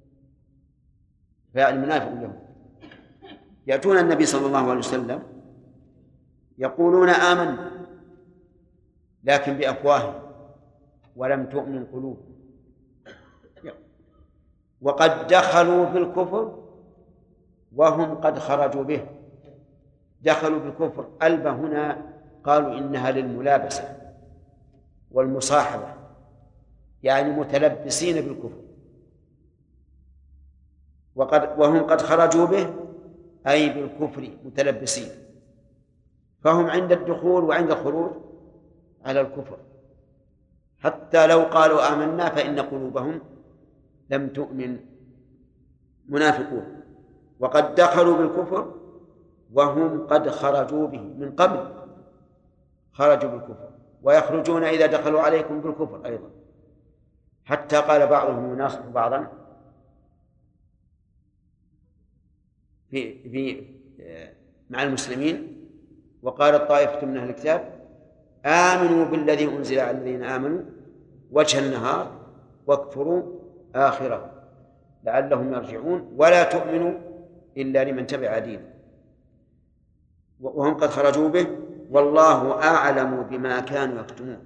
فاعل منافق اليهود يأتون النبي صلى الله عليه وسلم يقولون آمنا لكن بأفواههم ولم تؤمن قلوبهم، وقد دخلوا بالكفر وهم قد خرجوا به. دخلوا بالكفر ألبى هنا قالوا إنها للملابسة والمصاحبة، يعني متلبسين بالكفر. وهم قد خرجوا به أي بالكفر متلبسين. فهم عند الدخول وعند الخروج على الكفر، حتى لو قالوا آمنا فإن قلوبهم لم تؤمن، منافقون، وقد دخلوا بالكفر وهم قد خرجوا به من قبل، خرجوا بالكفر ويخرجون إذا دخلوا عليكم بالكفر أيضا، حتى قال بعضهم يناصح بعضا في مع المسلمين، وقالت طائفة من أهل الكتاب آمنوا بالذي أنزل على الذين آمنوا وجه النهار واكفروا آخره لعلهم يرجعون ولا تؤمنوا إلا لمن تبع دينه، وهم قد خرجوا به والله أعلم بما كانوا يكتمون.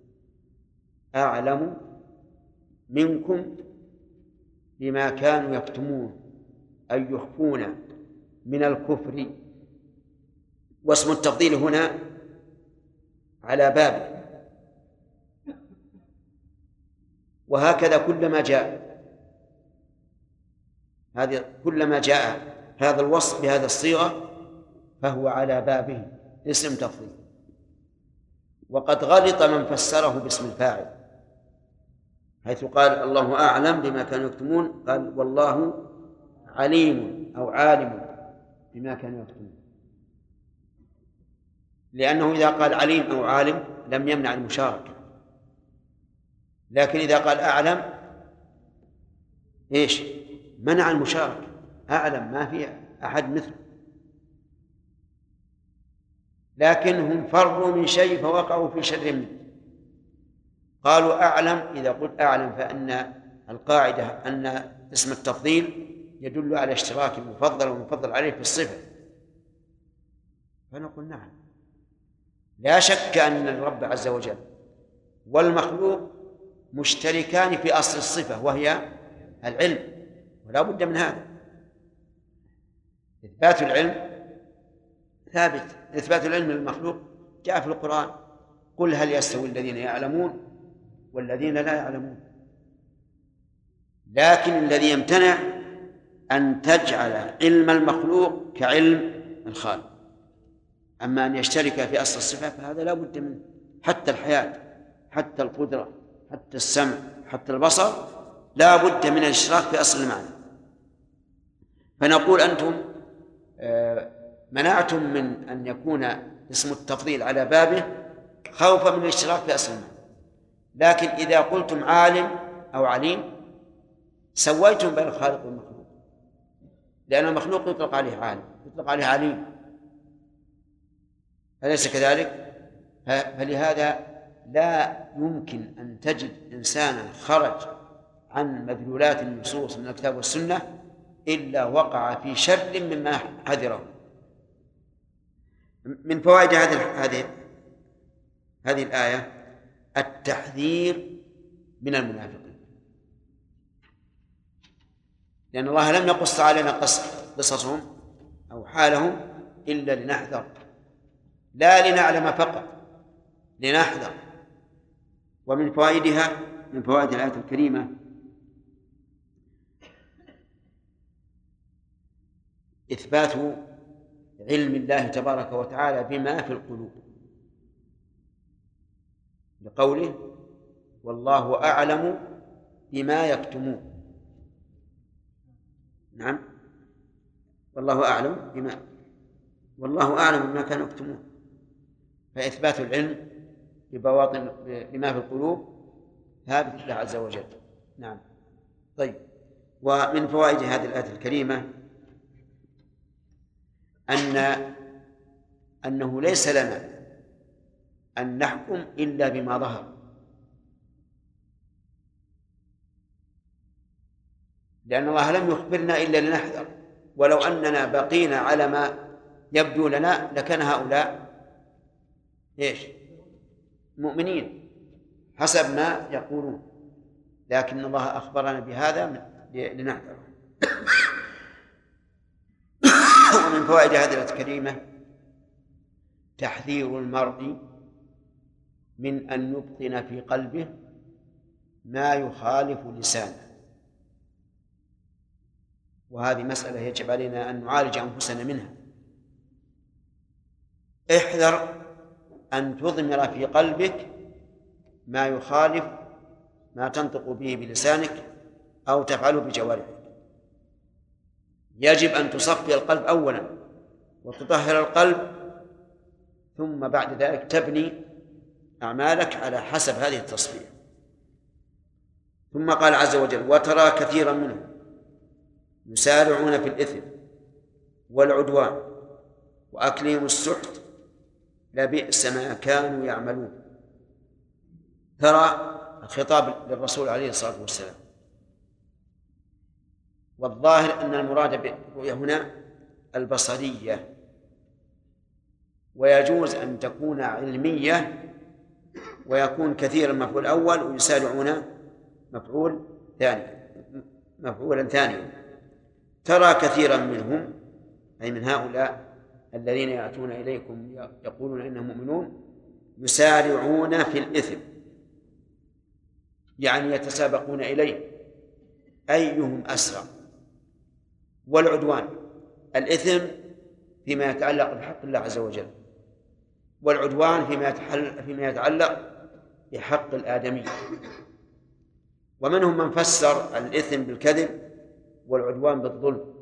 أعلم منكم بما كانوا يكتمون أي يخفون من الكفر، واسم التفضيل هنا على بابه، وهكذا كلما جاء هذا الوصف بهذا الصيغة فهو على بابه اسم تفضيل. وقد غلط من فسره باسم الفاعل، حيث قال الله أعلم بما كانوا يكتمون، قال والله عليم أو عالم بما كانوا يكتمون، لأنه إذا قال عليم أو عالم لم يمنع المشاركة، لكن إذا قال أعلم إيش؟ منع المشاركة. أعلم ما في أحد مثله، لكنهم فروا من شيء فوقعوا في شر منه. قالوا أعلم، إذا قلت أعلم فإن القاعدة أن اسم التفضيل يدل على اشتراك المفضل والمفضل عليه في الصفة، فنقول نعم، لا شك أن الرب عز وجل والمخلوق مشتركان في أصل الصفة وهي العلم، ولا بد من هذا. إثبات العلم ثابت، إثبات العلم للمخلوق جاء في القرآن قل هل يستوي الذين يعلمون والذين لا يعلمون، لكن الذي يمتنع أن تجعل علم المخلوق كعلم الخالق. أما أن يشترك في أصل الصفة فهذا لا بد منه، حتى الحياة، حتى القدرة، حتى السمع، حتى البصر لا بد من الاشتراك في أصل المعنى. فنقول أنتم منعتم من أن يكون اسم التفضيل على بابه خوفا من الاشتراك في أصل المعنى، لكن إذا قلتم عالم أو عليم سويتم بين الخالق والمخلوق، لأن المخلوق يطلق عليه عالم، يطلق عليه عليم، أليس كذلك؟ فلهذا لا يمكن أن تجد إنسانا خرج عن مدلولات النصوص من الكتاب والسنة إلا وقع في شر مما حذره. من فوائد هذه الآية التحذير من المنافقين، لأن الله لم يقص علينا قصصهم أو حالهم إلا لنحذر، لا لنعلم فقط، لنحذر. ومن فوائدها، من فوائد الآية الكريمة إثبات علم الله تبارك وتعالى بما في القلوب، لقوله والله أعلم بما يكتمون. نعم، والله أعلم بما كانوا يكتمون، فإثبات العلم ببواطن بما في القلوب ثابت لله عز وجل. نعم. طيب، ومن فوائد هذه الآية الكريمة أنه ليس لنا أن نحكم إلا بما ظهر، لأن الله لم يخبرنا إلا لنحذر، ولو أننا بقينا على ما يبدو لنا لكان هؤلاء مؤمنين حسب ما يقولون، لكن الله أخبرنا بهذا لنحذر. ومن فوائد هذه الآية الكريمة تحذير المرء من أن يبطن في قلبه ما يخالف لسانه، وهذه مسألة يجب علينا أن نعالج أنفسنا منها. احذر أن تضمر في قلبك ما يخالف ما تنطق به بلسانك أو تفعله بجوارحك. يجب أن تصفي القلب أولا وتطهر القلب، ثم بعد ذلك تبني أعمالك على حسب هذه التصفية. ثم قال عز وجل: وترى كثيرا منهم يسارعون في الإثم والعدوان وأكلهم السحت لبئس ما كانوا يعملون. ترى الخطاب للرسول عليه الصلاة والسلام، والظاهر أن المراد بالرؤية هنا البصرية، ويجوز أن تكون علمية ويكون كثيرا مفعول أول ويسارعون مفعولا ثانيا. ترى كثيرا منهم أي من هؤلاء الذين يأتون إليكم يقولون إنهم مؤمنون يسارعون في الإثم، يعني يتسابقون إليه أيهم أسرع، والعدوان الإثم فيما يتعلق بحق الله عز وجل، والعدوان فيما يتعلق بحق الآدمي. ومنهم من فسر الإثم بالكذب والعدوان بالظلم،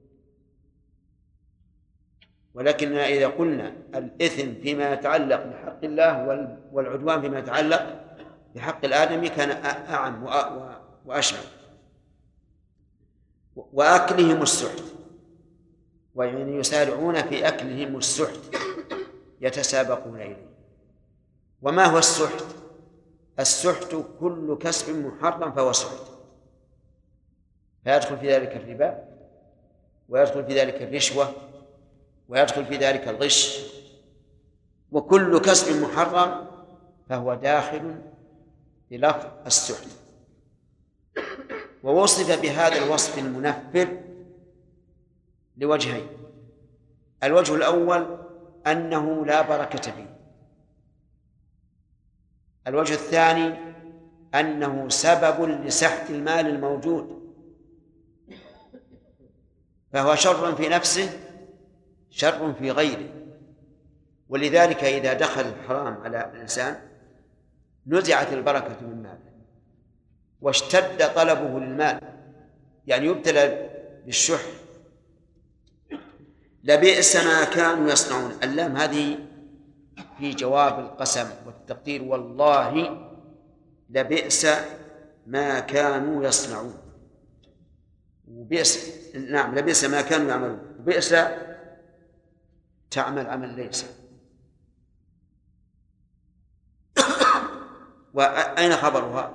ولكننا إذا قلنا الإثم فيما يتعلق بحق الله والعدوان فيما يتعلق بحق الآدمي كان أعم وأشمل. وأكلهم السحت، ويعني يسارعون في أكلهم السحت، يتسابقون إليه. وما هو السحت؟ السحت كل كسب محرم فهو سحت، فيدخل في ذلك الربا، ويدخل في ذلك الرشوة، ويدخل في ذلك الغش، وكل كسب محرم فهو داخل بلفظ السحت. ووصف بهذا الوصف المنفر لوجهين: الوجه الأول أنه لا بركة فيه، الوجه الثاني أنه سبب لسحت المال الموجود، فهو شر في نفسه شر في غيره. ولذلك إذا دخل الحرام على الإنسان نزعت البركة من ماله واشتد طلبه للمال، يعني يبتلى بالشح. لبئس ما كانوا يصنعون، اللام هذه في جواب القسم والتقدير: والله لبئس ما كانوا يصنعون. وبئس، نعم، لبئس ما كانوا يعملون. وبئس تعمل عمل ليس. وأين خبرها؟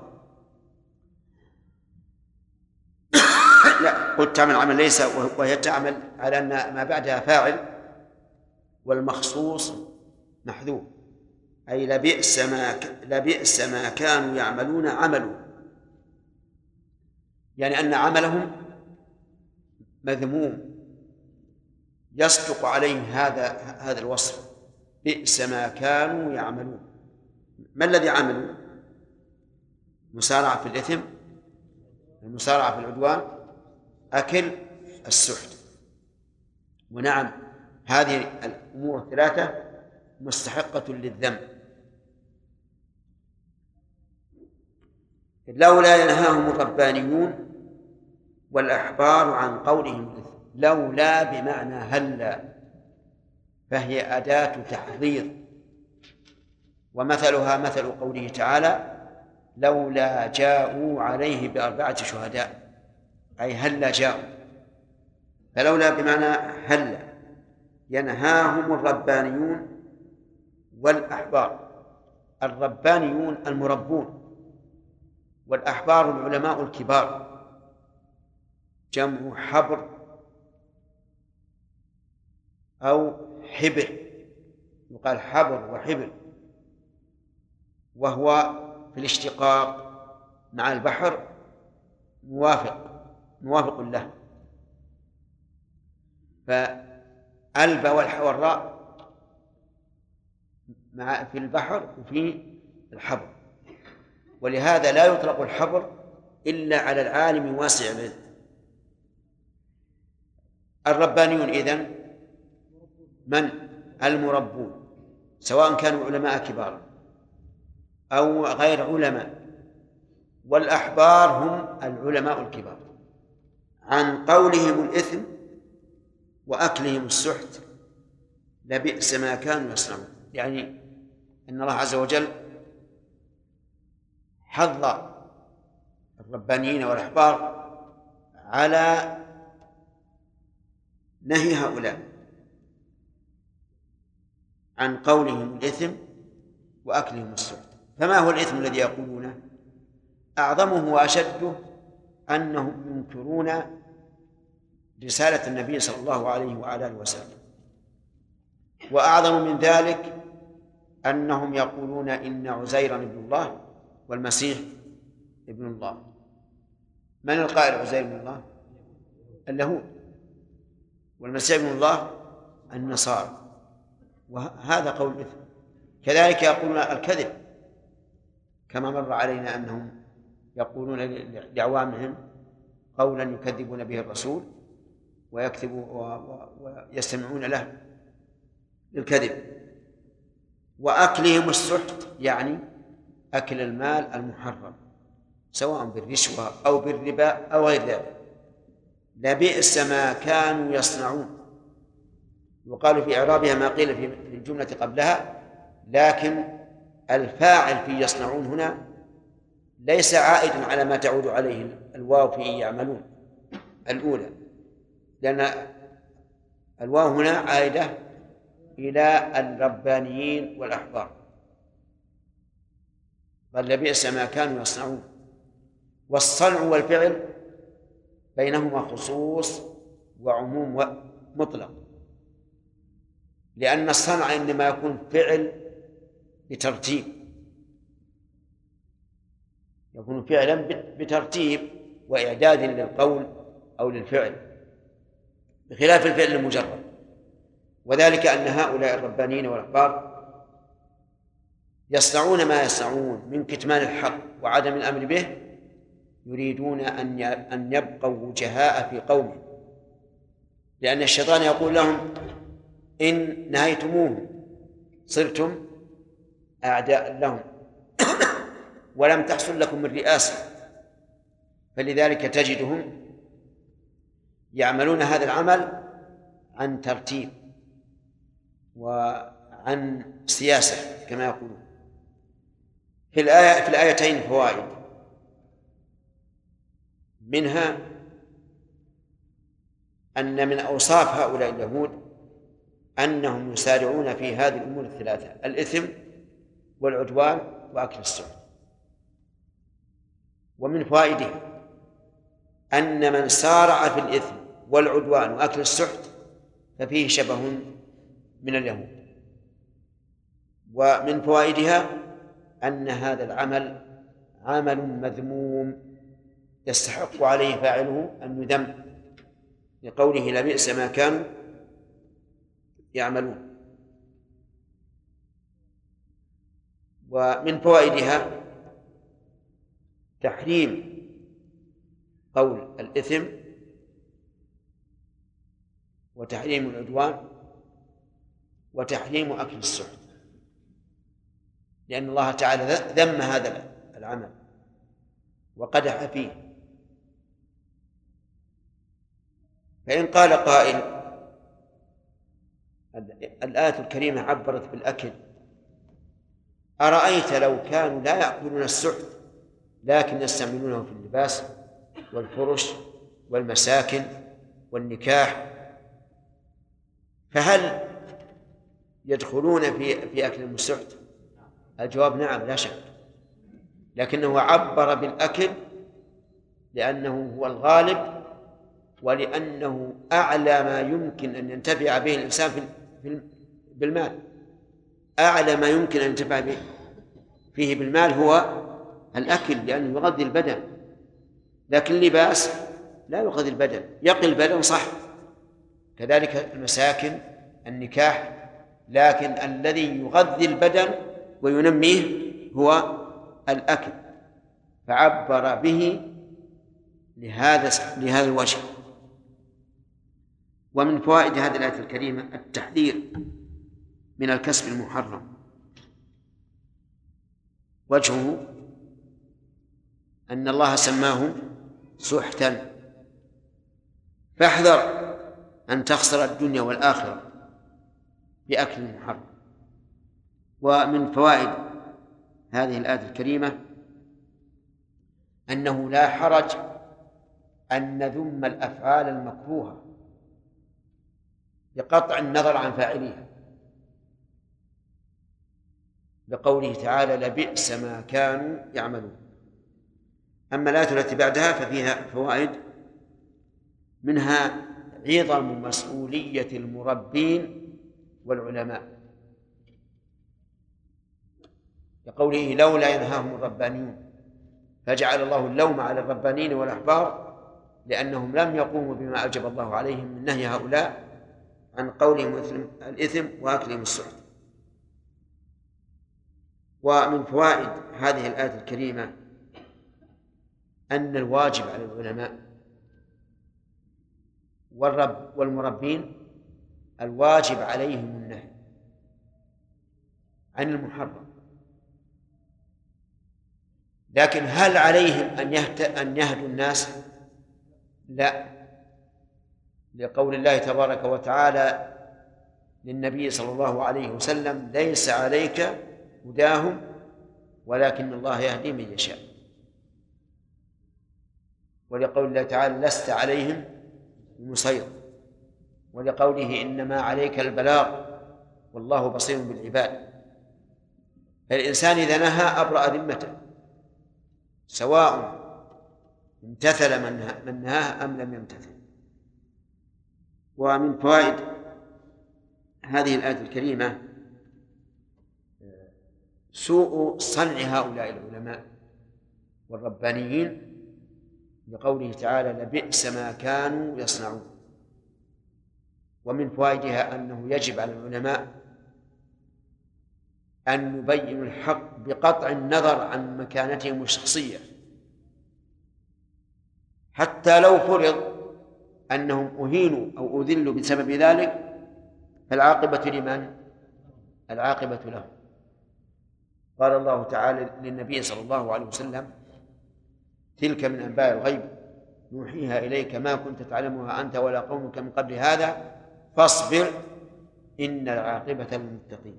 لا، قلت تعمل عمل ليس، وهي تعمل على أن ما بعدها فاعل والمخصوص محذوف، أي لبئس ما كانوا يعملون عملوا، يعني أن عملهم مذموم يصدق عليه هذا الوصف: بئس ما كانوا يعملون. ما الذي عملوا؟ مسارعة في الإثم، المسارعة في العدوان، أكل السحت. ونعم، هذه الأمور الثلاثة مستحقة للذم. لولا ينهاهم الربانيون والأحبار عن قولهم الإثم. لولا بمعنى هلا، فهي أداة تحضير، ومثلها مثل قوله تعالى: لولا جاءوا عليه بأربعة شهداء، أي هلا جاءوا. فلولا بمعنى هلا. ينهاهم الربانيون والأحبار. الربانيون المربون، والأحبار العلماء الكبار، جمع حبر أو حبر، يقال حبر وحبر، وهو في الاشتقاق مع البحر موافق له. فالب والراء في البحر وفي الحبر، ولهذا لا يطلق الحبر إلا على العالم واسع العلم. الربانيون إذن من؟ المربون، سواء كانوا علماء كبارا أو غير علماء، والأحبار هم العلماء الكبار، عن قولهم الإثم وأكلهم السحت لبئس ما كانوا يصنعون. يعني أن الله عز وجل حض الربانيين والأحبار على نهي هؤلاء عن قولهم الإثم وأكلهم السحت. فما هو الإثم الذي يقولونه؟ أعظمه وأشده أنهم ينكرون رسالة النبي صلى الله عليه وعلى آله وسلم، وأعظم من ذلك أنهم يقولون إن عزيرا ابن الله والمسيح ابن الله. من القائل عزير ابن الله؟ اليهود، والمسيح ابن الله النصارى، وهذا قول مثل. كذلك يقولون الكذب، كما مر علينا أنهم يقولون لأعوامهم قولا يكذبون به الرسول ويستمعون له للكذب. وأكلهم السحت يعني أكل المال المحرم، سواء بالرشوة أو بالربا أو غير ذلك. لبئس ما كانوا يصنعون. وقالوا في إعرابها ما قيل في الجملة قبلها، لكن الفاعل في يصنعون هنا ليس عائدا على ما تعود عليه الواو في يعملون الأولى، لأن الواو هنا عائدة إلى الربانيين والأحبار. بل لبئس ما كانوا يصنعون. والصنع والفعل بينهما خصوص وعموم مطلق، لأن الصنع إنما يكون فعل بترتيب، يكون فعلا بترتيب وإعداد للقول أو للفعل، بخلاف الفعل المجرد. وذلك أن هؤلاء الربانيين والأحبار يصنعون ما يصنعون من كتمان الحق وعدم الأمر به، يريدون أن يبقوا وجهاء في قومهم، لأن الشيطان يقول لهم إن نهيتموه صرتم أعداء لهم ولم تحصل لكم من رئاسة. فلذلك تجدهم يعملون هذا العمل عن ترتيب وعن سياسة كما يقولون. في الآيتين فوائد، منها أن من أوصاف هؤلاء اليهود أنهم يسارعون في هذه الأمور الثلاثة: الإثم والعدوان وأكل السحت. ومن فوائده أن من سارع في الإثم والعدوان وأكل السحت ففيه شبه من اليهود. ومن فوائدها أن هذا العمل عمل مذموم يستحق عليه فاعله أن يذم، لقوله لبئس ما كانوا يعملون. ومن فوائدها تحريم قول الإثم وتحريم العدوان وتحريم أكل السحت، لأن الله تعالى ذم هذا العمل وقدح فيه. فإن قال قائل الآية الكريمة عبرت بالأكل، أرأيت لو كانوا لا يأكلون السحت لكن يستعملونه في اللباس والفرش والمساكن والنكاح، فهل يدخلون في أكل السحت؟ الجواب نعم لا شك، لكنه عبر بالأكل لأنه هو الغالب، ولأنه أعلى ما يمكن أن ينتفع به الإنسان بالمال. أعلى ما يمكن أن ينتفع به فيه بالمال هو الأكل، لأنه يغذي البدن، لكن اللباس لا يغذي البدن، يقي البدن صح، كذلك المساكن النكاح، لكن الذي يغذي البدن وينميه هو الأكل، فعبر به لهذا الوجه. ومن فوائد هذه الآية الكريمة التحذير من الكسب المحرم. وجهه أن الله سماه سحتا، فاحذر أن تخسر الدنيا والآخرة بأكل المحرم. ومن فوائد هذه الآية الكريمة أنه لا حرج أن نذم الأفعال المكروهة بقطع النظر عن فاعليها، لقوله تعالى لبئس ما كانوا يعملون. أما الآية التي بعدها ففيها فوائد، منها عظم مسؤولية المربين والعلماء، لقوله لولا ينهاهم الربانيون، فجعل الله اللوم على الربانيين والأحبار لأنهم لم يقوموا بما أوجب الله عليهم من نهي هؤلاء عن قولهم الإثم وأكلهم السحت. ومن فوائد هذه الآية الكريمة أن الواجب على العلماء والمربين الواجب عليهم النهي عن المحرم، لكن هل عليهم أن يهدوا الناس؟ لا، لقول الله تبارك وتعالى للنبي صلى الله عليه وسلم ليس عليك هداهم ولكن الله يهدي من يشاء. ولقول الله تعالى لست عليهم بمسيطر، ولقوله إنما عليك البلاغ والله بصير بالعباد. الإنسان إذا نهى أبرأ ذمته، سواء امتثل من نهاه أم لم يمتثل. ومن فوائد هذه الآية الكريمة سوء صنع هؤلاء العلماء والربانيين، لقوله تعالى لبئس ما كانوا يصنعون. ومن فوائدها أنه يجب على العلماء أن يبينوا الحق بقطع النظر عن مكانتهم الشخصية، حتى لو فرض أنهم أهينوا أو أذلوا بسبب ذلك فالعاقبة لمن؟ العاقبة لهم. قال الله تعالى للنبي صلى الله عليه وسلم تلك من أنباء الغيب نوحيها إليك ما كنت تعلمها أنت ولا قومك من قبل هذا فاصبر إن العاقبة للمتقين.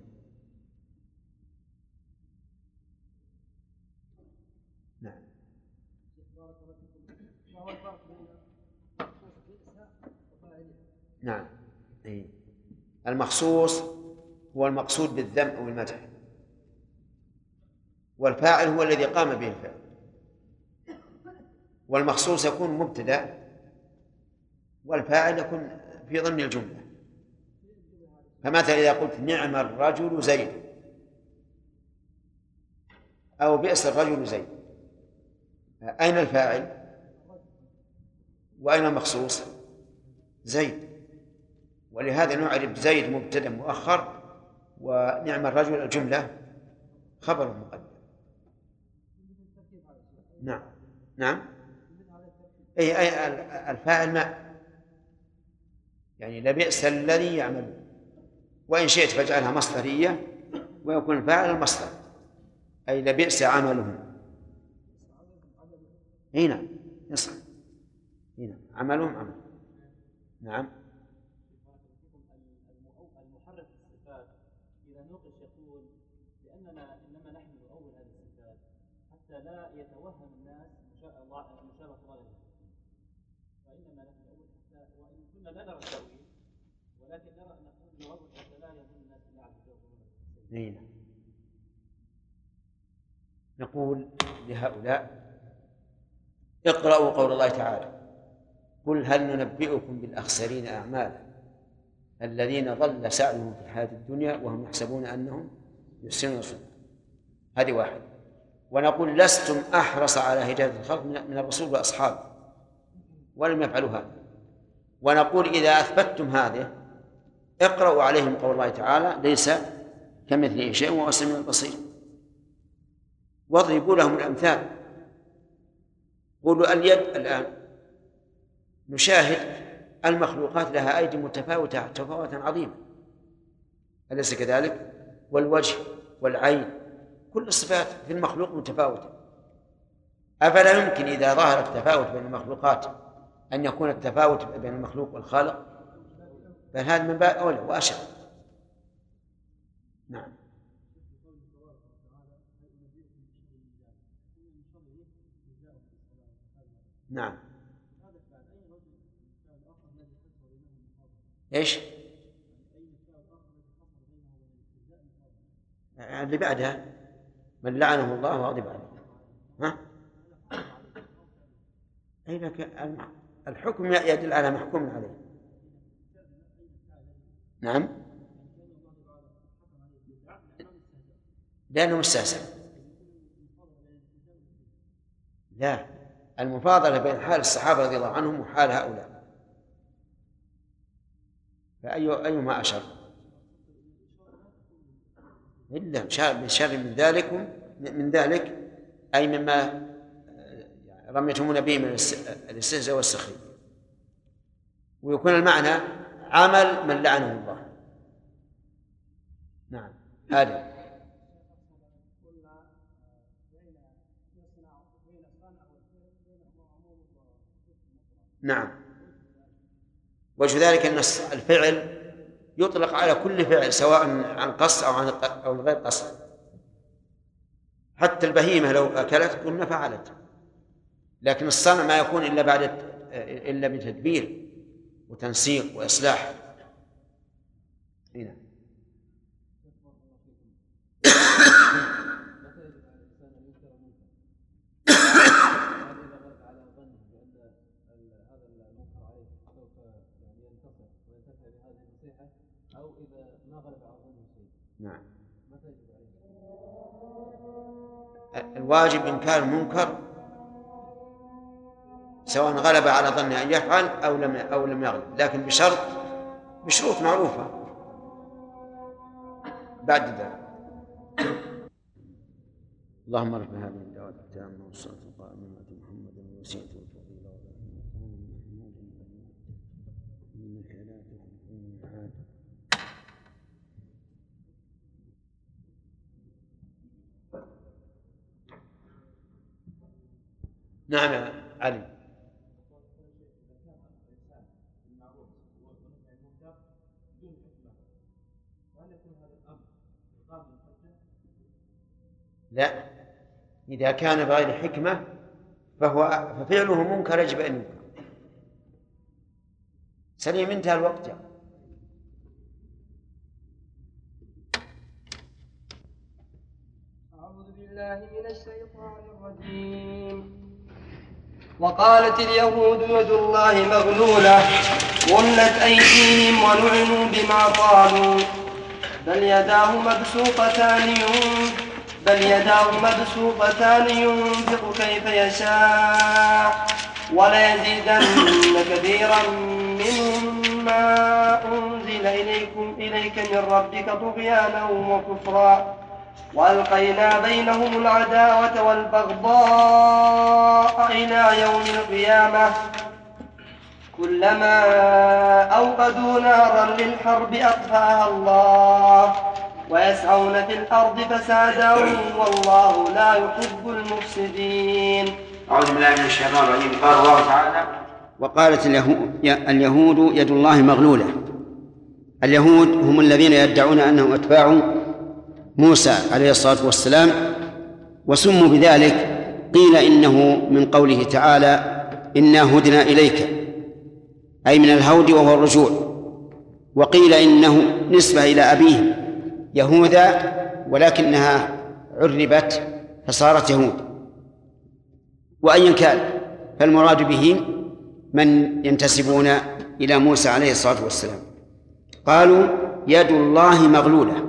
نعم. نعم. المخصوص هو المقصود بالذم أو المدح، والفاعل هو الذي قام به الفعل، والمخصوص يكون مبتدأ والفاعل يكون في ضمن الجملة. فمثلا إذا قلت نعم الرجل زيد أو بئس الرجل زيد، أين الفاعل وأين المخصوص؟ زيد. ولهذا نعرف زيد مبتدأ مؤخر ونعم الرجل الجملة خبر مقدم. نعم. نعم. أي الفاعل ما يعني لبئس الذي يعمل، وإن شئت فاجعلها مصدرية ويكون الفاعل المصدر، أي لبئس عملهم. هنا يصح، هنا عملهم عمل. نعم. المحرف الصفات إذا نوقش يقول لأننا إنما نحن نؤول هذه الصفات حتى لا يتوهم الناس مشابهة الله لله، فإنما نحن نؤول حتى وإن كنا لا نرى التأويل ولكن نرى أن نقول نؤول حتى لا يظن الناس أن نعبد. نقول لهؤلاء اقرأوا قول الله تعالى قل هل ننبئكم بالأخسرين أعمالا الذين ضل سعيهم في الحياة الدنيا وهم يحسبون أنهم يحسنون صنعا. هذه واحد. ونقول لستم أحرص على هداية الخلق من الرسول وأصحابه ولم يفعلوا هذا. ونقول إذا أثبتتم هذه اقرأوا عليهم قول الله تعالى ليس كمثله شيء وهو السميع البصير، واضربوا لهم الأمثال. قولوا اليد الآن نشاهد المخلوقات لها أيدي متفاوتة تفاوتا عظيما، أليس كذلك؟ والوجه والعين، كل الصفات في المخلوق متفاوتة. أفلا يمكن إذا ظهر التفاوت بين المخلوقات أن يكون التفاوت بين المخلوق والخالق؟ بل هذا من باب أولى وأشد. نعم. نعم. إيش؟ اللي بعدها من لعنه الله وغضب عليه. ها؟ أي لك الحكم يدل على محكوم عليه. نعم، لأنه مستهزئ. لا، المفاضلة بين حال الصحابة رضي الله عنهم وحال هؤلاء، فأيهما أشر؟ إلا بشر من ذلك أي مما رميتمون به من الاستهزاء والسخرية، ويكون المعنى عمل من لعنه الله. نعم. هذا نعم. وجه ذلك أن الفعل يطلق على كل فعل سواء عن قصد أو غير قصد. حتى البهيمة لو أكلت قلنا فعلت، لكن الصنع ما يكون إلا بتدبير وتنسيق وإصلاح. هنا نعم. الواجب إنكار المنكر سواء غلب على ظنه أن يفعل أو لم يغلب، لكن بشروط معروفة بعد ذلك. اللهم رب هذه الدعوة التامة والصلاة القائمة آت محمدا الوسيلة والفضيلة إنك لا تخلف الميعاد. نعم يا علي. لا، إذا كان بغير حكمة ففعله منكر يجب أن ينكر. سليم، انتهى الوقت. أعوذ بالله من الشيطان الرجيم. وقالت اليهود يد الله مغلولة غلت أيديهم ولعنوا بما قالوا بل يداه مبسوطتان ينفق كيف يشاء وليزيدن كثيرا منهم ما أنزل إليك من ربك طغيانا وكفرا وألقينا بينهم العداوة والبغضاء إلى يوم القيامة كلما أوقدوا نارا للحرب أطفأها الله ويسعون في الأرض فسادا والله لا يحب المفسدين. أعوذ بالله من الشيطان الرجيم. قال الله تعالى: وقالت اليهود يد الله مغلولة. اليهود هم الذين يدعون أنهم أتباع موسى عليه الصلاة والسلام، وسموا بذلك. قيل إنه من قوله تعالى: إنا هدنا إليك، أي من الهود وهو الرجوع. وقيل إنه نسبة إلى أبيه يهوذا، ولكنها عربت فصارت يهود. وأيا كان فالمراد به من ينتسبون إلى موسى عليه الصلاة والسلام. قالوا يد الله مغلولة.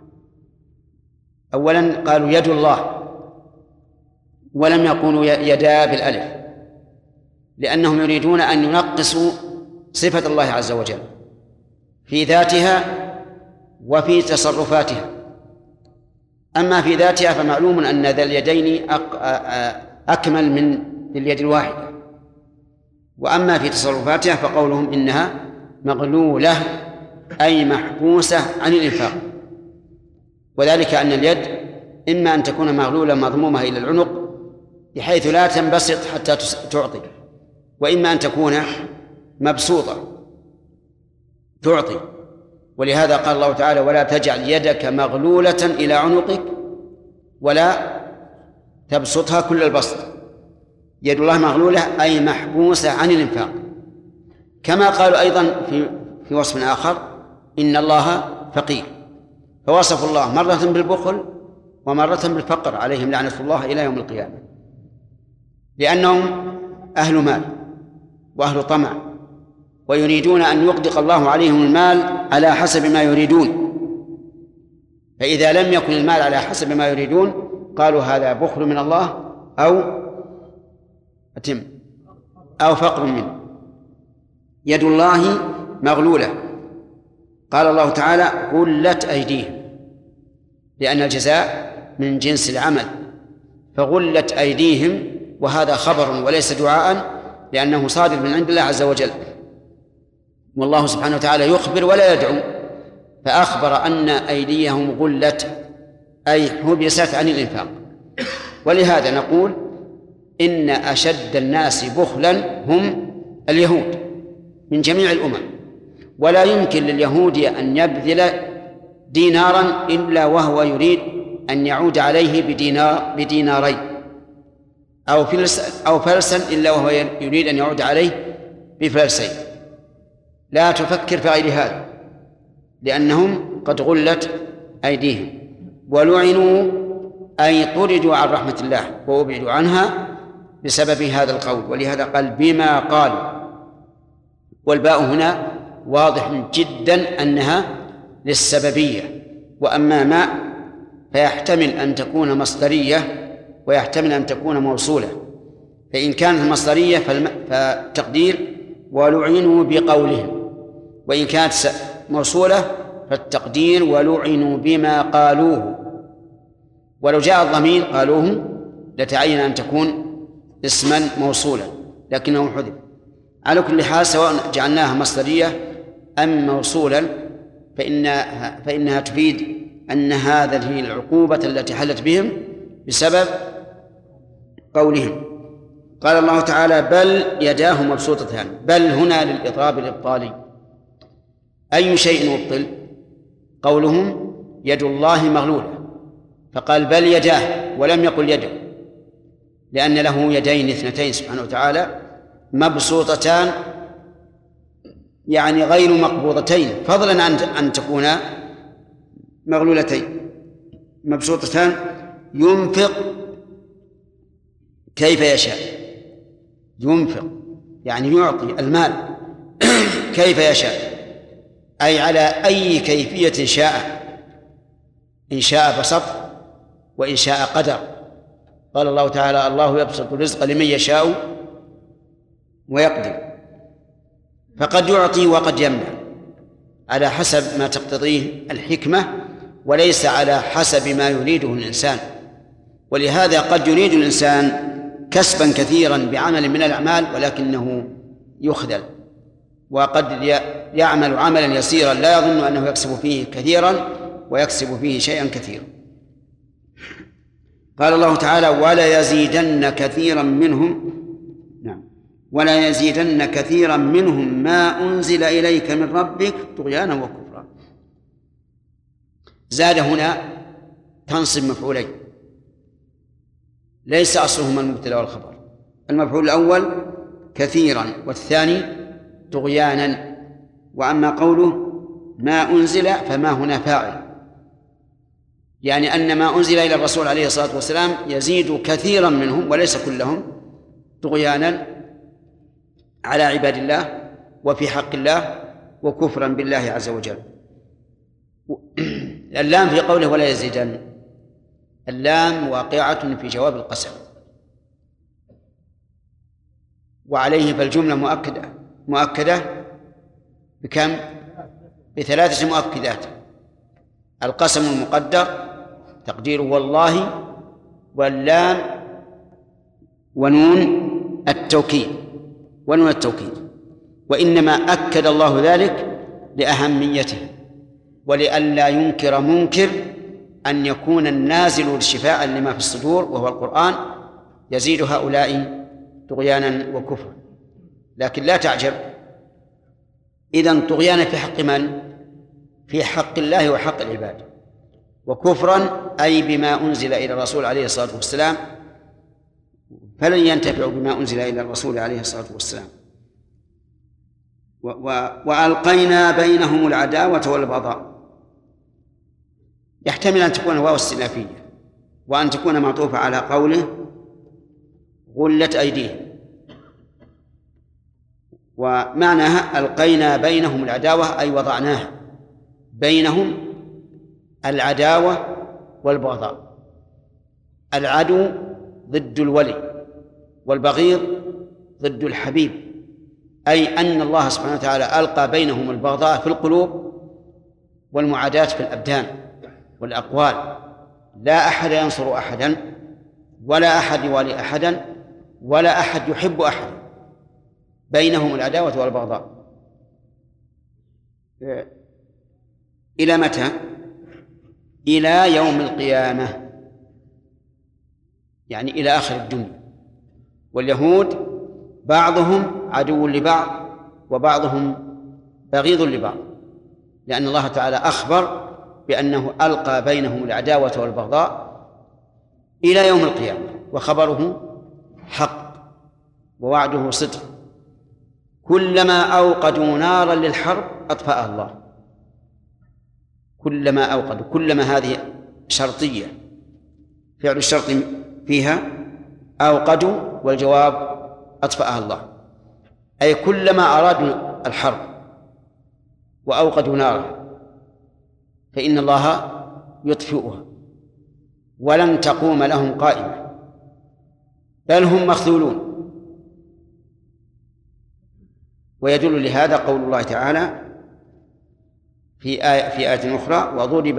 أولا قالوا يد الله، ولم يقولوا يدا بالألف، لأنهم يريدون أن ينقصوا صفة الله عز وجل في ذاتها وفي تصرفاتها. أما في ذاتها فمعلوم أن ذا اليدين أكمل من اليد الواحدة، وأما في تصرفاتها فقولهم إنها مغلولة أي محبوسة عن الإنفاق، وذلك أن اليد إما أن تكون مغلولة مضمومة إلى العنق بحيث لا تنبسط حتى تعطي، وإما أن تكون مبسوطة تعطي. ولهذا قال الله تعالى: ولا تجعل يدك مغلولة إلى عنقك ولا تبسطها كل البسط. يد الله مغلولة أي محبوسة عن الإنفاق. كما قالوا أيضا في وصف آخر: إن الله فقير، فوصف الله مرة بالبخل ومرة بالفقر عليهم لعنة الله إلى يوم القيامة، لأنهم أهل مال وأهل طمع، ويريدون أن يغدق الله عليهم المال على حسب ما يريدون، فإذا لم يكن المال على حسب ما يريدون قالوا هذا بخل من الله أو فقر منه. يد الله مغلولة. قال الله تعالى: غلت أيديهم، لأن الجزاء من جنس العمل، فغلت أيديهم، وهذا خبر وليس دعاء، لأنه صادر من عند الله عز وجل، والله سبحانه وتعالى يخبر ولا يدعو، فأخبر أن أيديهم غلت أي حبست عن الإنفاق. ولهذا نقول إن أشد الناس بخلا هم اليهود من جميع الأمم، ولا يمكن لليهود أن يبذل دينارا إلا وهو يريد أن يعود عليه بدينارين، أو فلسا إلا وهو يريد أن يعود عليه بفلسين. لا تفكر في غير هذا، لأنهم قد غلت أيديهم، ولعنوا أي طردوا عن رحمة الله وأبعدوا عنها بسبب هذا القول. ولهذا قال: بما قالوا، والباء هنا واضح جدا أنها للسببية. وأما ما فيحتمل أن تكون مصدرية ويحتمل أن تكون موصولة، فإن كانت مصدرية فالتقدير: ولعنوا بقولهم، وإن كانت موصولة فالتقدير: ولعنوا بما قالوه. ولو جاء الضمير قالوه لتعين أن تكون اسما موصولا، لكنه حذف. على كل حال سواء جعلناها مصدرية أم موصولا فإنها تفيد أن هذه العقوبة التي حلت بهم بسبب قولهم. قال الله تعالى: بل يداه مبسوطتان. بل هنا للإضراب الإبطالي. أي شيء مبطل؟ قولهم يد الله مغلولة، فقال بل يداه ولم يقل يده، لأن له يدين اثنتين سبحانه وتعالى مبسوطتان، يعني غير مقبوضتين، فضلا عن أن تكون مغلولتين. مبسوطتان ينفق كيف يشاء، ينفق يعني يعطي المال كيف يشاء، أي على أي كيفية شاء، إن شاء بسط وإن شاء قدر. قال الله تعالى: الله يبسط الرزق لمن يشاء ويقدر، فقد يعطي وقد يمنع على حسب ما تقتضيه الحكمة، وليس على حسب ما يريده الإنسان. ولهذا قد يريد الإنسان كسبا كثيرا بعمل من الأعمال ولكنه يخذل، وقد يعمل عملا يسيرا لا يظن أنه يكسب فيه كثيرا ويكسب فيه شيئا كثيرا. قال الله تعالى: ولا يزيدن كثيرا منهم ولا يزيدن كثيرا منهم ما أنزل إليك من ربك طغيانا وكفرا. زاد هنا تنصب مفعولين، ليس أصلهما المبتدأ والخبر. المفعول الأول كثيرا والثاني طغيانا. وأما قوله ما أنزل فما هنا فاعل، يعني أن ما أنزل إلى الرسول عليه الصلاة والسلام يزيد كثيرا منهم وليس كلهم طغيانا على عباد الله وفي حق الله وكفرا بالله عز وجل. اللام في قوله ولا يزيدن، اللام واقعة في جواب القسم، وعليه فالجملة مؤكدة بكم؟ بثلاثة مؤكدات: القسم المقدر تقديره والله، واللام، ونون التوكيد. وإنما أكد الله ذلك لأهميته ولئلا ينكر منكر أن يكون النازل شفاء لما في الصدور وهو القرآن يزيد هؤلاء طغيانا وكفرا. لكن لا تعجب، إذن طغيانا في حق من؟ في حق الله وحق العباد، وكفرا أي بما أنزل إلى الرسول عليه الصلاة والسلام، فلن ينتفعوا بما أنزل إلى الرسول عليه الصلاة والسلام. وألقينا بينهم العداوة والبغضاء، يحتمل أن تكون واو استئنافية وأن تكون معطوفة على قوله غلت أيديهم، ومعناها ألقينا بينهم العداوة أي وضعناها بينهم العداوة والبغضاء. العدو ضد الولي والبغيض ضد الحبيب، أي أن الله سبحانه وتعالى ألقى بينهم البغضاء في القلوب والمعاداة في الأبدان والأقوال. لا أحد ينصر أحدا ولا أحد يوالي أحدا ولا أحد يحب أحدا، بينهم العداوة والبغضاء. إلى متى؟ إلى يوم القيامة، يعني إلى آخر الدنيا. واليهود بعضهم عدو لبعض وبعضهم بغيض لبعض، لأن الله تعالى أخبر بأنه ألقى بينهم العداوة والبغضاء إلى يوم القيامة، وخبره حق ووعده صدق. كلما أوقدوا نارا للحرب أطفأها الله. كلما أوقدوا، كلما هذه شرطية، فعل الشرط فيها أوقدوا، والجواب أطفأها الله، أي كلما أرادوا الحرب وأوقدوا نارا فإن الله يطفئها ولن تقوم لهم قائمة، بل هم مخذولون. ويدل لهذا قول الله تعالى في آية أخرى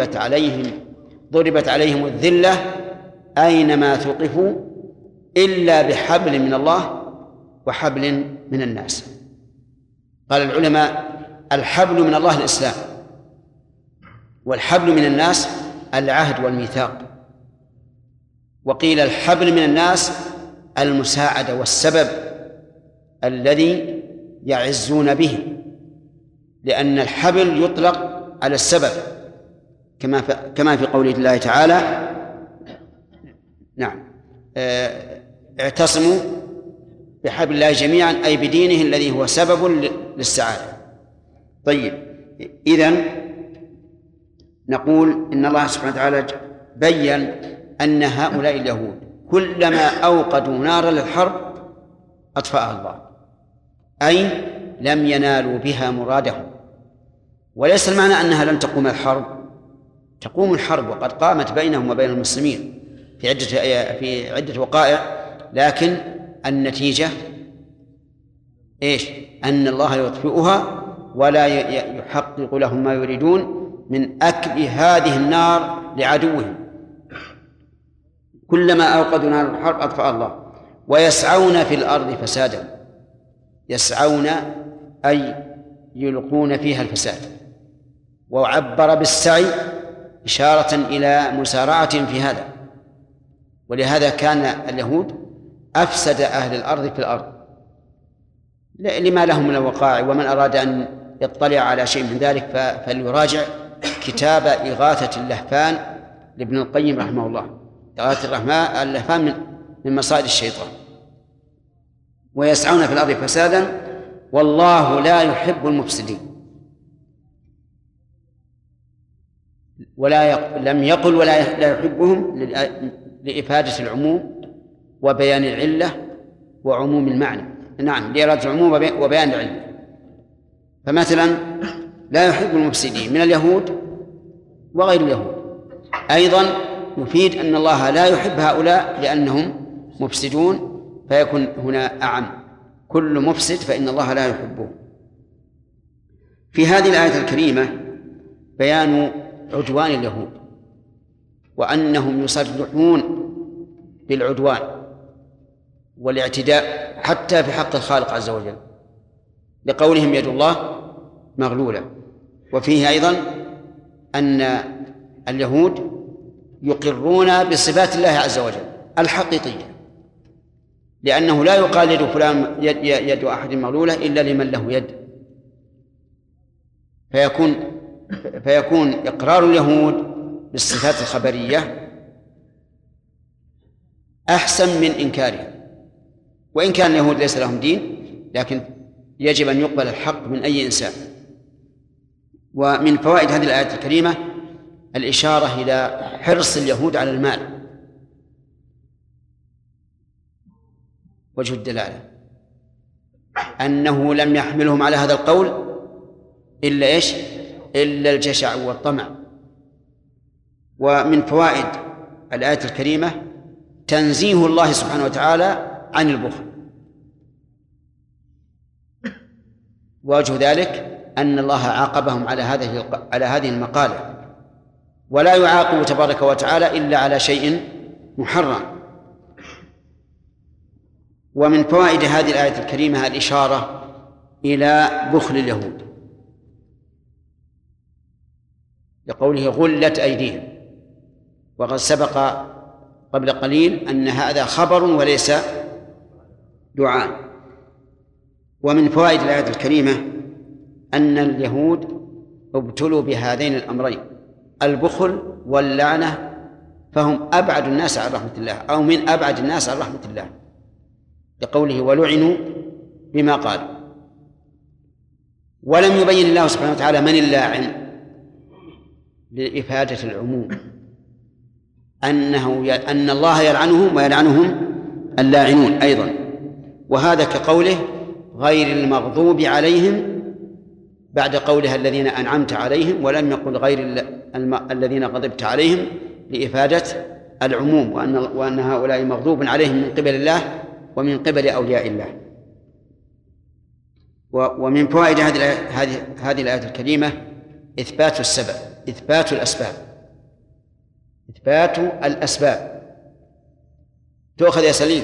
ضربت عليهم الذلة أينما ثقفوا إلا بحبل من الله وحبل من الناس. قال العلماء الحبل من الله الإسلام، والحبل من الناس العهد والميثاق. وقيل الحبل من الناس المساعدة والسبب الذي يعزون به، لأن الحبل يطلق على السبب كما في قول الله تعالى نعم اعتصموا بحبل الله جميعا، أي بدينه الذي هو سبب للسعادة. طيب، إذن نقول إن الله سبحانه وتعالى بيّن أن هؤلاء اليهود كلما أوقدوا نارا للحرب أطفأها الله، أي لم ينالوا بها مرادهم. وليس المعنى أنها لن تقوم الحرب، تقوم الحرب وقد قامت بينهم وبين المسلمين في عدة وقائع، لكن النتيجة إيش؟ أن الله يطفئها ولا يحقق لهم ما يريدون من أكل هذه النار لعدوهم. كلما أوقدوا نار الحرب أطفأ الله. ويسعون في الأرض فسادا، يسعون أي يلقون فيها الفساد، وعبر بالسعي إشارة إلى مسارعة في هذا. ولهذا كان اليهود أفسد أهل الأرض في الأرض لما لهم من الوقائع. ومن أراد أن يطلع على شيء من ذلك فليراجع كتاب إغاثة اللهفان لابن القيم رحمه الله. إغاثة اللهفان من مصائد الشيطان. ويسعون في الأرض فسادا والله لا يحب المفسدين. لم يقل لا يحبهم لإفادة العموم وبيان العلة وعموم المعنى، نعم، لإرادة العموم وبيان العلة. فمثلا لا يحب المفسدين من اليهود وغير اليهود، أيضا يفيد أن الله لا يحب هؤلاء لأنهم مفسدون، فيكون هنا أعم، كل مفسد فإن الله لا يحبه. في هذه الآية الكريمة بيان عدوان اليهود وأنهم يصرحون بالعدوان والاعتداء حتى في حق الخالق عز وجل، لقولهم يد الله مغلولة. وفيه أيضا أن اليهود يقرون بصفات الله عز وجل الحقيقية، لأنه لا يقال يد فلان يد أحد مغلولة إلا لمن له يد، فيكون إقرار اليهود بالصفات الخبرية أحسن من إنكارها. وإن كان اليهود ليس لهم دين، لكن يجب أن يقبل الحق من أي إنسان. ومن فوائد هذه الآية الكريمة الإشارة إلى حرص اليهود على المال. وجه الدلالة أنه لم يحملهم على هذا القول إلا إيش؟ إلا الجشع والطمع. ومن فوائد الآية الكريمة تنزيه الله سبحانه وتعالى عن البخل. ووجه ذلك أن الله عاقبهم على هذه المقالة، ولا يعاقب تبارك وتعالى إلا على شيء محرم. ومن فوائد هذه الآية الكريمة الإشارة إلى بخل اليهود، لقوله غلت أيديهم، وقد سبق قبل قليل أن هذا خبر وليس دعاء. ومن فوائد الآية الكريمة أن اليهود ابتلوا بهذين الأمرين، البخل واللعنة، فهم أبعد الناس عن رحمة الله، أو من أبعد الناس عن رحمة الله، لقوله ولعنوا بما قالوا. ولم يبين الله سبحانه وتعالى من اللاعن لإفادة العموم، أن الله يلعنهم ويلعنهم اللاعنون أيضا. وهذا كقوله غير المغضوب عليهم بعد قولها الذين أنعمت عليهم، ولم يقل غير الذين غضبت عليهم لإفادة العموم، وأن هؤلاء مغضوب عليهم من قبل الله ومن قبل أولياء الله. ومن فوائد هذه الآية الكريمة إثبات السبب، إثبات الأسباب. تؤخذ يا سليم.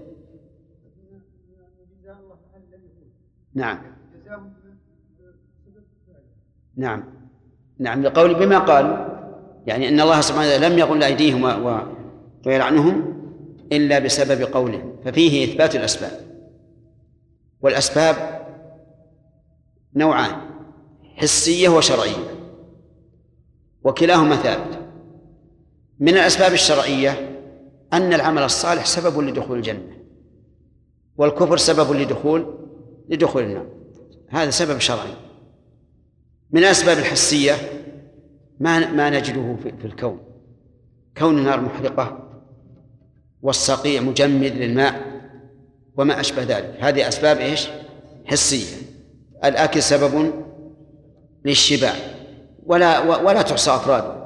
نعم لقول بما قالوا، يعني أن الله سبحانه وتعالى لم يغل أيديهم ويلعنهم إلا بسبب قولهم، ففيه إثبات الأسباب. والأسباب نوعان، حسية وشرعية، وكلاهما ثابت. من الأسباب الشرعية أن العمل الصالح سبب لدخول الجنة، والكفر سبب لدخول النار، هذا سبب شرعي. من الأسباب الحسية ما نجده في الكون، كون النار محرقة والصقيع مجمد للماء وما أشبه ذلك، هذه أسباب إيش؟ حسية. الأكل سبب للشبع ولا تحصى أفراده.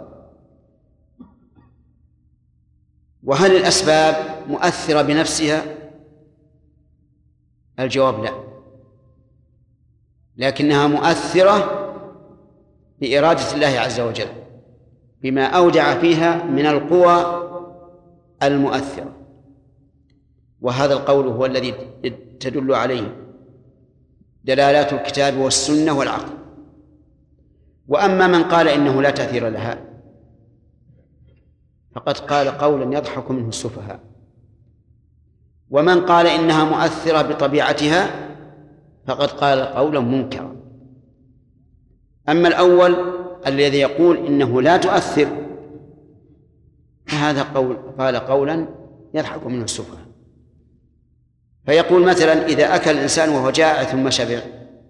وهل الأسباب مؤثرة بنفسها؟ الجواب لا، لكنها مؤثرة بإرادة الله عز وجل بما أودع فيها من القوى المؤثرة. وهذا القول هو الذي تدل عليه دلالات الكتاب والسنة والعقل. وأما من قال إنه لا تأثير لها فقد قال قولا يضحك منه السفهاء، ومن قال إنها مؤثرة بطبيعتها فقد قال قولا منكرا. أما الأول الذي يقول إنه لا تؤثر فهذا قال قولا يضحك منه السفهاء. فيقول مثلا إذا أكل الإنسان وهو جائع ثم شبع،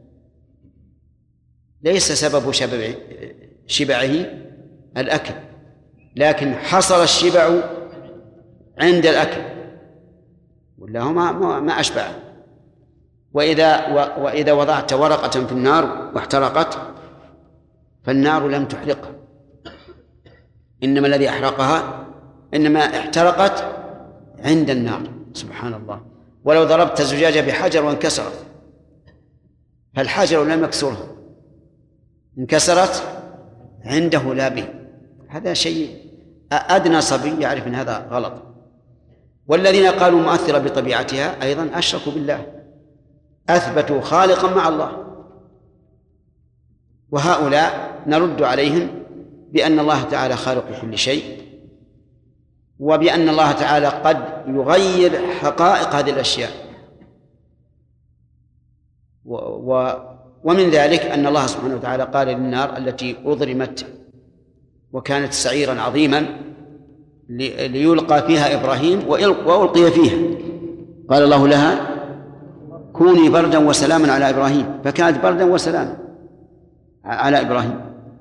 ليس سبب شبعه الأكل، لكن حصل الشبع عند الأكل، ولا هو ما أشبع. وإذا وضعت ورقة في النار واحترقت فالنار لم تحرقها، إنما الذي أحرقها إنما احترقت عند النار. سبحان الله. ولو ضربت الزجاجة بحجر وانكسرت فالحجر لم يكسرها، انكسرت عنده لا به. هذا شيء أدنى صبي يعرف أن هذا غلط. والذين قالوا مؤثرة بطبيعتها أيضا أشركوا بالله، أثبتوا خالقا مع الله. وهؤلاء نرد عليهم بأن الله تعالى خالق كل شيء، وبأن الله تعالى قد يغير حقائق هذه الأشياء. ومن ذلك أن الله سبحانه وتعالى قال للنار التي أضرمت وكانت سعيرا عظيما ليلقى فيها إبراهيم وألقي فيها، قال الله لها كوني بردا وسلاما على إبراهيم، فكانت بردا وسلاما على إبراهيم.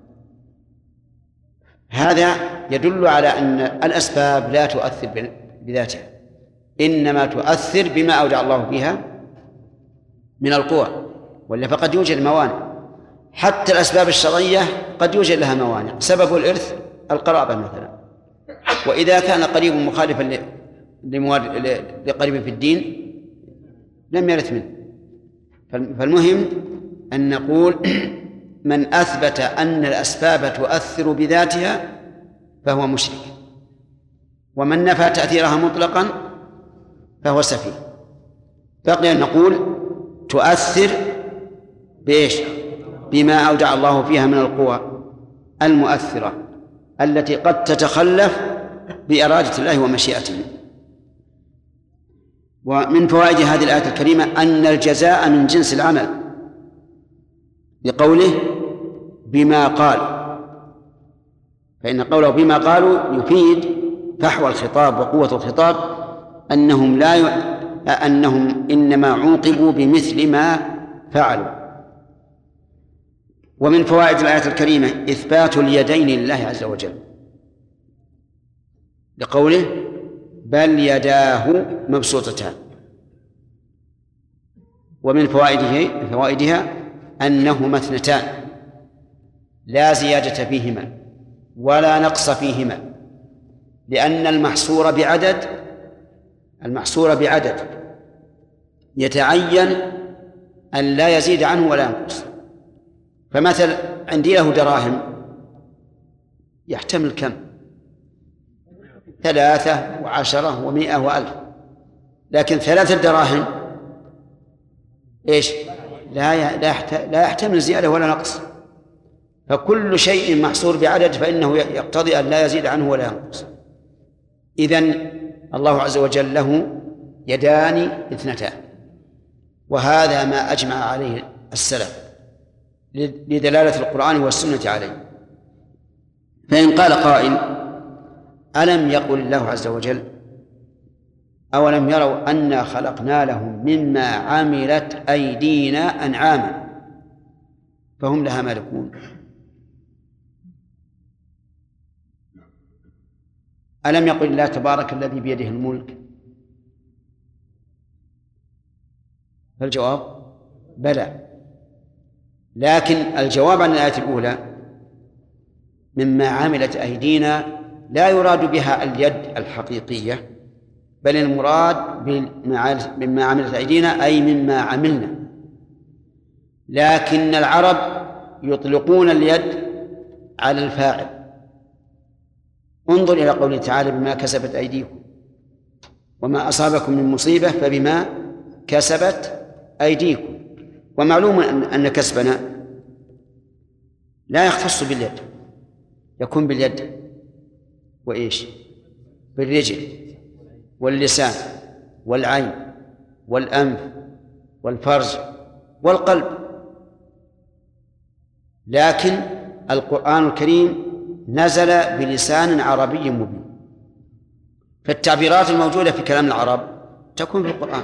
هذا يدل على أن الأسباب لا تؤثر بذاتها، إنما تؤثر بما أودع الله فيها من القوى، ولا فقد يوجد موانع. حتى الأسباب الشرعية قد يوجد لها موانع، سبب الإرث القرابة مثلا، وإذا كان قريب مخالفا لقريب في الدين لم يرث منه. فالمهم أن نقول من أثبت أن الأسباب تؤثر بذاتها فهو مشرك، ومن نفى تأثيرها مطلقا فهو سفيه. بقي أن نقول تؤثر بإيش؟ بما أودع الله فيها من القوى المؤثرة التي قد تتخلف بإرادة الله ومشيئته. ومن فوائد هذه الآية الكريمة أن الجزاء من جنس العمل، لقوله بما قالوا، فإن قوله بما قالوا يفيد فحوى الخطاب وقوة الخطاب، أنهم إنما عوقبوا بمثل ما فعلوا. ومن فوائد الآية الكريمة إثبات اليدين لله عز وجل، لقوله بل يداه مبسوطتان. ومن فوائدها أنهما اثنتان لا زيادة فيهما ولا نقص فيهما، لأن المحصور بعدد يتعين أن لا يزيد عنه ولا ينقص. فمثل عندي له دراهم يحتمل كم؟ 3 و10 و100 و1000، لكن 3 دراهم إيش؟ لا يحتمل زيادة ولا نقص. فكل شيء محصور بعدد فإنه يقتضي أن لا يزيد عنه ولا ينقص. إذن الله عز وجل له يدان اثنتان، وهذا ما أجمع عليه السلف لدلالة القرآن والسنة عليه. فإن قال قائل ألم يقل الله عز وجل أولم يروا أنا خلقنا لهم مما عملت أيدينا أنعاما فهم لها مالكون؟ ألم يقل الله تبارك الذي بيده الملك؟ فالجواب بلى، لكن الجواب عن الآية الأولى مما عملت أيدينا لا يراد بها اليد الحقيقية، بل المراد مما عملت أيدينا أي مما عملنا. لكن العرب يطلقون اليد على الفاعل. انظر إلى قوله تعالى بما كسبت أيديكم وما أصابكم من مصيبة فبما كسبت أيديكم. ومعلوم أن كسبنا لا يختص باليد، يكون باليد وإيش؟ بالرجل واللسان والعين والأنف والفرج والقلب. لكن القرآن الكريم نزل بلسان عربي مبين، فالتعبيرات الموجودة في كلام العرب تكون في القرآن.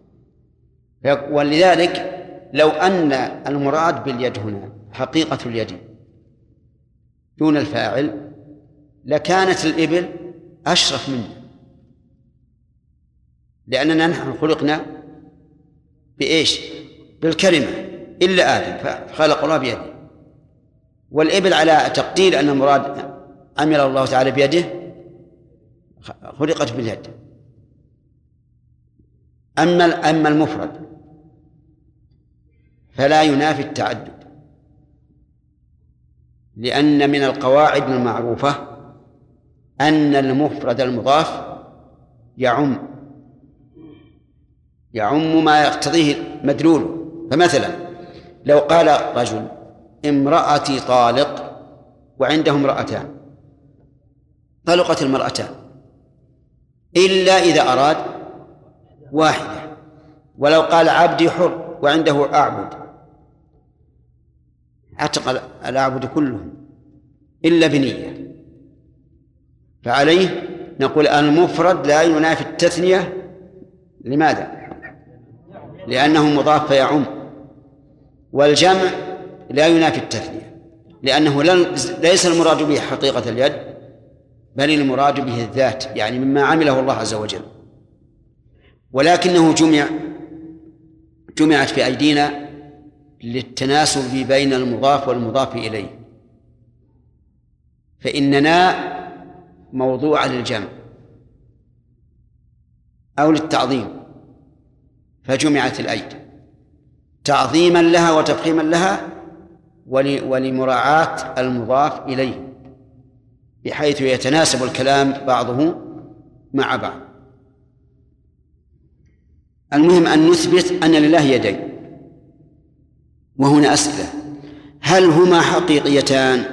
ولذلك لو أن المراد باليد هنا حقيقة اليد دون الفاعل لكانت الإبل أشرف منه، لأننا نحن خلقنا بإيش؟ بالكلمة، إلا آدم فخلق الله بيده. والإبل على تقدير أن المراد عمل الله تعالى بيده خلقت باليد. أما المفرد فلا ينافي التعدد، لأن من القواعد المعروفة أن المفرد المضاف يعم ما يقتضيه مدلوله. فمثلا لو قال رجل امرأتي طالق وعنده امرأتان، طلقت المرأتان إلا إذا أراد واحدة. ولو قال عبدي حر وعنده أعبد عتق الأعبد كلهم إلا بنية، فعليه نقول المفرد لا ينافي التثنية. لماذا؟ لأنه مضاف فيعم، والجمع لا ينافي التثنية لأنه ليس المراد به حقيقة اليد، بل المراد به الذات، يعني مما عمله الله عز وجل، ولكنه جمعت في أيدينا للتناسب بين المضاف والمضاف إليه، فإننا موضوع للجمع أو للتعظيم، فجمعت الأيدي تعظيما لها وتفخيما لها ولمراعاة المضاف إليه، بحيث يتناسب الكلام بعضه مع بعض. المهم أن نثبت أن لله يدين. وهنا أسئلة: هل هما حقيقيتان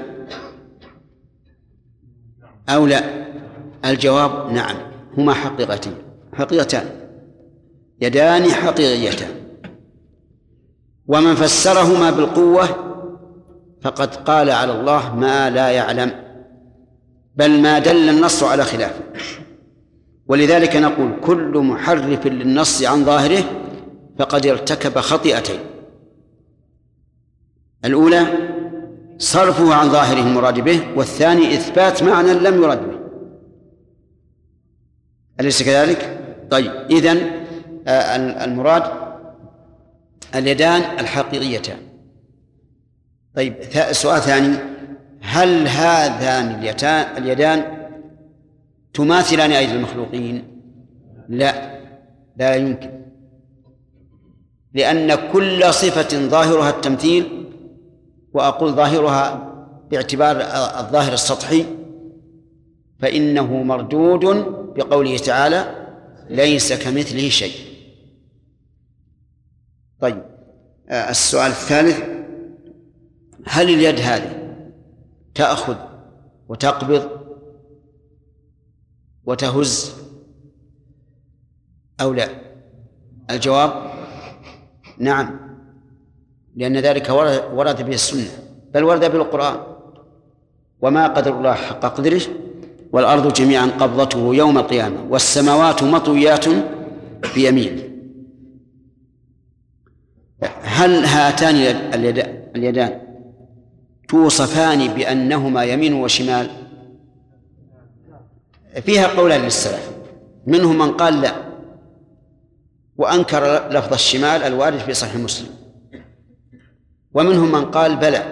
أو لا؟ الجواب نعم، هما حقيقتان، يدان حقيقيتان. ومن فسرهما بالقوة فقد قال على الله ما لا يعلم، بل ما دل النص على خلافه. ولذلك نقول كل محرف للنص عن ظاهره فقد ارتكب خطيئتين: الأولى صرفه عن ظاهره المراد به، والثاني إثبات معنى لم يرد به. أليس كذلك؟ طيب، إذن المراد اليدان الحقيقيتان. طيب، سؤال ثاني: هل هذان اليدان تماثلان أيدي المخلوقين؟ لا يمكن، لأن كل صفة ظاهرها التمثيل، وأقول ظاهرها باعتبار الظاهر السطحي، فإنه مردود بقوله تعالى: ليس كمثله شيء. طيب، السؤال الثالث: هل اليد هذه تأخذ وتقبض وتهز أو لا؟ الجواب نعم، لأن ذلك ورد به السنة، بل ورد به القرآن: وما قدر الله حق قدره والأرض جميعا قبضته يوم القيامة والسماوات مطويات بيمينه. هل هاتان اليدان توصفان بأنهما يمين وشمال؟ فيها قولان للسلف، منهم من قال لا وأنكر لفظ الشمال الوارد في صحيح مسلم، ومنهم من قال بلى،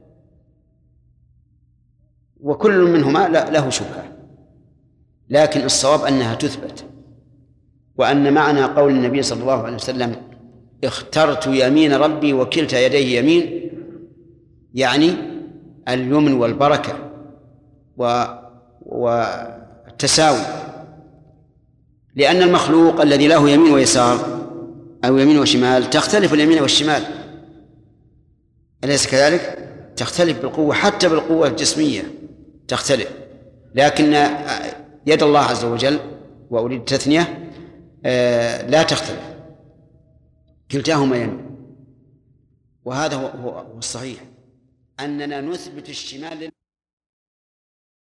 وكل منهما له شبهة، لكن الصواب أنها تثبت، وأن معنى قول النبي صلى الله عليه وسلم: اخترت يمين ربي وكلتا يديه يمين، يعني اليمن والبركة والتساوي، لأن المخلوق الذي له يمين ويسار أو يمين وشمال تختلف اليمين والشمال، أليس كذلك؟ تختلف بالقوة، حتى بالقوة الجسمية تختلف، لكن يد الله عز وجل، وأريد التثنية، لا تختلف، كلتاهما يمين. وهذا هو الصحيح، أننا نثبت الشمال